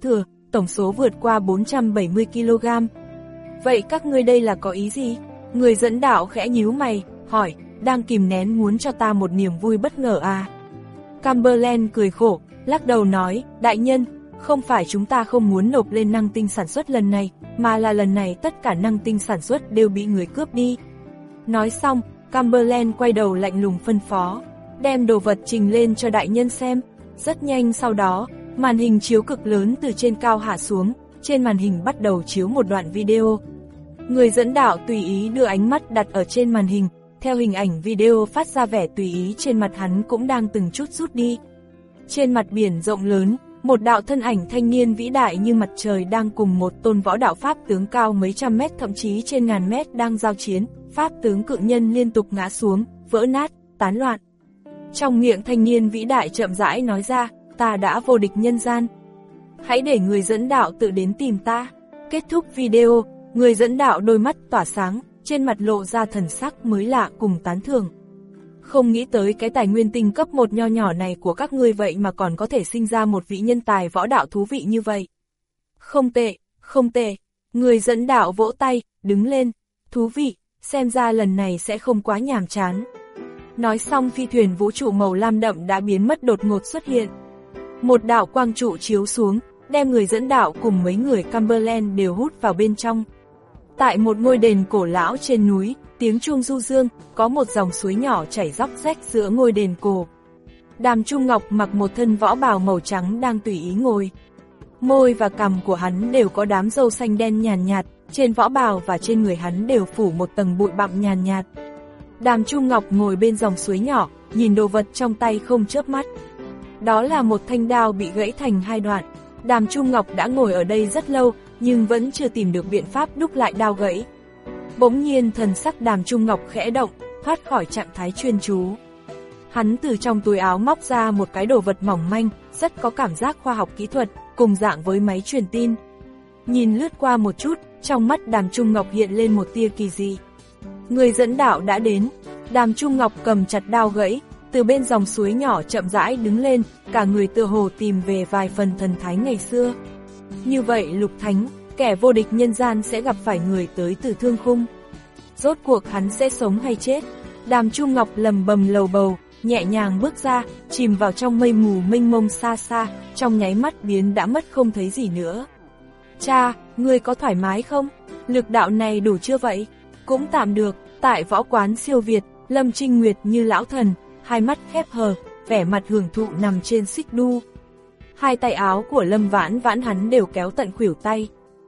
tổng số vượt qua bốn trăm bảy mươi ki lô gam. Vậy các ngươi đây là có ý gì? Người dẫn đạo khẽ nhíu mày, hỏi, đang kìm nén muốn cho ta một niềm vui bất ngờ à? Cumberland cười khổ, lắc đầu nói, đại nhân, không phải chúng ta không muốn nộp lên năng tinh sản xuất lần này, mà là lần này tất cả năng tinh sản xuất đều bị người cướp đi. Nói xong, Cumberland quay đầu lạnh lùng phân phó, đem đồ vật trình lên cho đại nhân xem. Rất nhanh sau đó, màn hình chiếu cực lớn từ trên cao hạ xuống, trên màn hình bắt đầu chiếu một đoạn video. Người dẫn đạo tùy ý đưa ánh mắt đặt ở trên màn hình, theo hình ảnh video phát ra vẻ tùy ý trên mặt hắn cũng đang từng chút rút đi. Trên mặt biển rộng lớn, một đạo thân ảnh thanh niên vĩ đại như mặt trời đang cùng một tôn võ đạo pháp tướng cao mấy trăm mét thậm chí trên ngàn mét đang giao chiến, pháp tướng cự nhân liên tục ngã xuống, vỡ nát, tán loạn. Trong miệng thanh niên vĩ đại chậm rãi nói ra, ta đã vô địch nhân gian. Hãy để người dẫn đạo tự đến tìm ta. Kết thúc video, người dẫn đạo đôi mắt tỏa sáng, trên mặt lộ ra thần sắc mới lạ cùng tán thưởng. Không nghĩ tới cái tài nguyên tinh cấp một nho nhỏ này của các ngươi vậy mà còn có thể sinh ra một vị nhân tài võ đạo thú vị như vậy. Không tệ, không tệ. Người dẫn đạo vỗ tay, đứng lên. Thú vị, xem ra lần này sẽ không quá nhàm chán. Nói xong phi thuyền vũ trụ màu lam đậm đã biến mất đột ngột xuất hiện. Một đạo quang trụ chiếu xuống, đem người dẫn đạo cùng mấy người Cumberland đều hút vào bên trong. Tại một ngôi đền cổ lão trên núi, tiếng chuông du dương, có một dòng suối nhỏ chảy róc rách giữa ngôi đền cổ. Đàm Trung Ngọc mặc một thân võ bào màu trắng đang tùy ý ngồi. Môi và cằm của hắn đều có đám râu xanh đen nhàn nhạt, trên võ bào và trên người hắn đều phủ một tầng bụi bặm nhàn nhạt. Đàm Trung Ngọc ngồi bên dòng suối nhỏ, nhìn đồ vật trong tay không chớp mắt. Đó là một thanh đao bị gãy thành hai đoạn. Đàm Trung Ngọc đã ngồi ở đây rất lâu, nhưng vẫn chưa tìm được biện pháp đúc lại đao gãy. Bỗng nhiên thần sắc Đàm Trung Ngọc khẽ động, thoát khỏi trạng thái chuyên chú. Hắn từ trong túi áo móc ra một cái đồ vật mỏng manh, rất có cảm giác khoa học kỹ thuật, cùng dạng với máy truyền tin. Nhìn lướt qua một chút, trong mắt Đàm Trung Ngọc hiện lên một tia kỳ dị. Người dẫn đạo đã đến. Đàm Trung Ngọc cầm chặt đao gãy, từ bên dòng suối nhỏ chậm rãi đứng lên, cả người tựa hồ tìm về vài phần thần thái ngày xưa. Như vậy Lục Thánh, kẻ vô địch nhân gian sẽ gặp phải người tới từ thương khung. Rốt cuộc hắn sẽ sống hay chết? Đàm Trung Ngọc lầm bầm lầu bầu, nhẹ nhàng bước ra, chìm vào trong mây mù mênh mông xa xa, trong nháy mắt biến đã mất không thấy gì nữa. Cha, ngươi có thoải mái không? Lực đạo này đủ chưa vậy? Cũng tạm được. Tại võ quán siêu Việt, Lâm Trinh Nguyệt như lão thần, hai mắt khép hờ, vẻ mặt hưởng thụ nằm trên xích đu. Hai tay áo của Lâm Vãn Vãn hắn đều kéo tận khuỷu tay.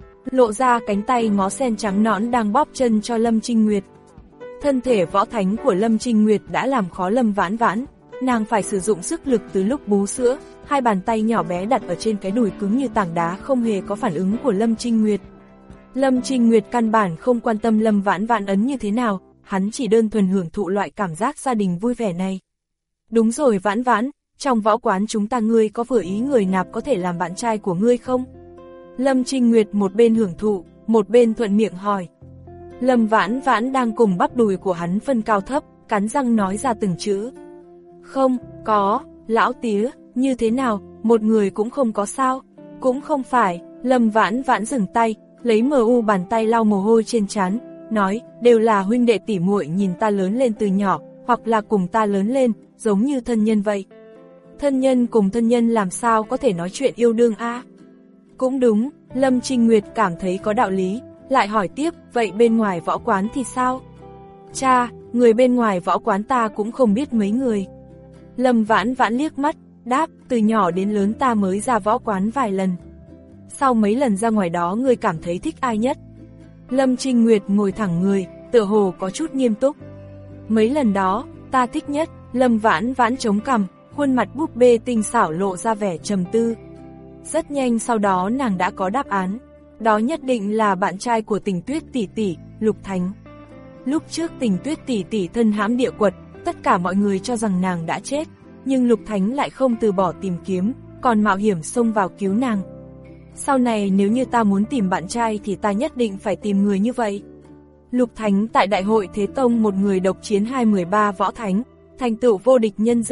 Lộ ra cánh tay ngó sen trắng nõn đang bóp chân cho Lâm Trinh Nguyệt. Thân thể võ thánh của Lâm Trinh Nguyệt đã làm khó Lâm Vãn Vãn, nàng phải sử dụng sức lực từ lúc bú sữa, hai bàn tay nhỏ bé đặt ở trên cái đùi cứng như tảng đá không hề có phản ứng của Lâm Trinh Nguyệt. Lâm Trinh Nguyệt căn bản không quan tâm Lâm Vãn Vãn ấn như thế nào, hắn chỉ đơn thuần hưởng thụ loại cảm giác gia đình vui vẻ này. Đúng rồi Vãn Vãn, trong võ quán chúng ta ngươi có vừa ý người nạp có thể làm bạn trai của ngươi không? Lâm Trinh Nguyệt một bên hưởng thụ, một bên thuận miệng hỏi. Lâm Vãn Vãn đang cùng bắp đùi của hắn phân cao thấp, cắn răng nói ra từng chữ. Không, có, lão tía, như thế nào, một người cũng không có sao? Cũng không phải. Lâm Vãn Vãn dừng tay, lấy mờ u bàn tay lau mồ hôi trên trán, nói, đều là huynh đệ tỉ muội nhìn ta lớn lên từ nhỏ, hoặc là cùng ta lớn lên, giống như thân nhân vậy. Thân nhân cùng thân nhân làm sao có thể nói chuyện yêu đương a? À? Cũng đúng, Lâm Trinh Nguyệt cảm thấy có đạo lý, lại hỏi tiếp, vậy bên ngoài võ quán thì sao? Cha, người bên ngoài võ quán ta cũng không biết mấy người. Lâm Vãn Vãn liếc mắt, đáp, từ nhỏ đến lớn ta mới ra võ quán vài lần. Sau mấy lần ra ngoài đó ngươi cảm thấy thích ai nhất? Lâm Trinh Nguyệt ngồi thẳng người, tựa hồ có chút nghiêm túc. Mấy lần đó, ta thích nhất. Lâm Vãn Vãn chống cằm, khuôn mặt búp bê tinh xảo lộ ra vẻ trầm tư. Rất nhanh sau đó nàng đã có đáp án. Đó nhất định là bạn trai của Tình Tuyết tỷ tỷ, Lục Thánh. Lúc trước Tình Tuyết tỷ tỷ thân hãm địa quật, tất cả mọi người cho rằng nàng đã chết, nhưng Lục Thánh lại không từ bỏ tìm kiếm, còn mạo hiểm xông vào cứu nàng. Sau này nếu như ta muốn tìm bạn trai thì ta nhất định phải tìm người như vậy. Lục Thánh tại Đại hội Thế Tông một người độc chiến hai mười ba võ thánh, thành tựu vô địch nhân gian,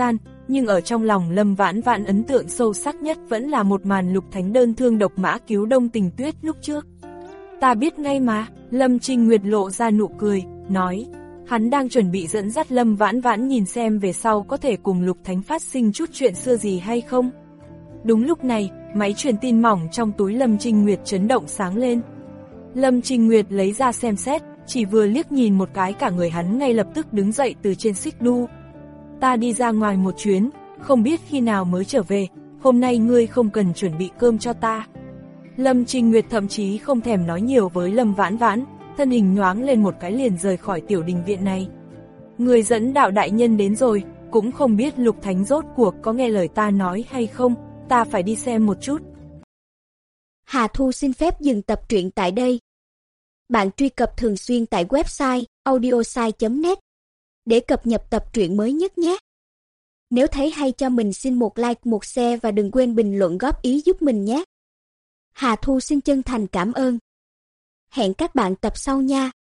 nhưng ở trong lòng Lâm Vãn Vãn ấn tượng sâu sắc nhất vẫn là một màn Lục Thánh đơn thương độc mã cứu Đông Tình Tuyết lúc trước. Ta biết ngay mà, Lâm Trinh Nguyệt lộ ra nụ cười, nói. Hắn đang chuẩn bị dẫn dắt Lâm Vãn Vãn nhìn xem về sau có thể cùng Lục Thánh phát sinh chút chuyện xưa gì hay không. Đúng lúc này, máy truyền tin mỏng trong túi Lâm Trinh Nguyệt chấn động sáng lên. Lâm Trinh Nguyệt lấy ra xem xét, chỉ vừa liếc nhìn một cái cả người hắn ngay lập tức đứng dậy từ trên xích đu. Ta đi ra ngoài một chuyến, không biết khi nào mới trở về, hôm nay ngươi không cần chuẩn bị cơm cho ta. Lâm Trinh Nguyệt thậm chí không thèm nói nhiều với Lâm Vãn Vãn, thân hình nhoáng lên một cái liền rời khỏi tiểu đình viện này. Người dẫn đạo đại nhân đến rồi, cũng không biết Lục Thánh rốt cuộc có nghe lời ta nói hay không, ta phải đi xem một chút. Hà Thu xin phép dừng tập truyện tại đây. Bạn truy cập thường xuyên tại website audiosai chấm net để cập nhật tập truyện mới nhất nhé. Nếu thấy hay cho mình xin một like, một share và đừng quên bình luận góp ý giúp mình nhé. Hà Thu xin chân thành cảm ơn. Hẹn các bạn tập sau nha.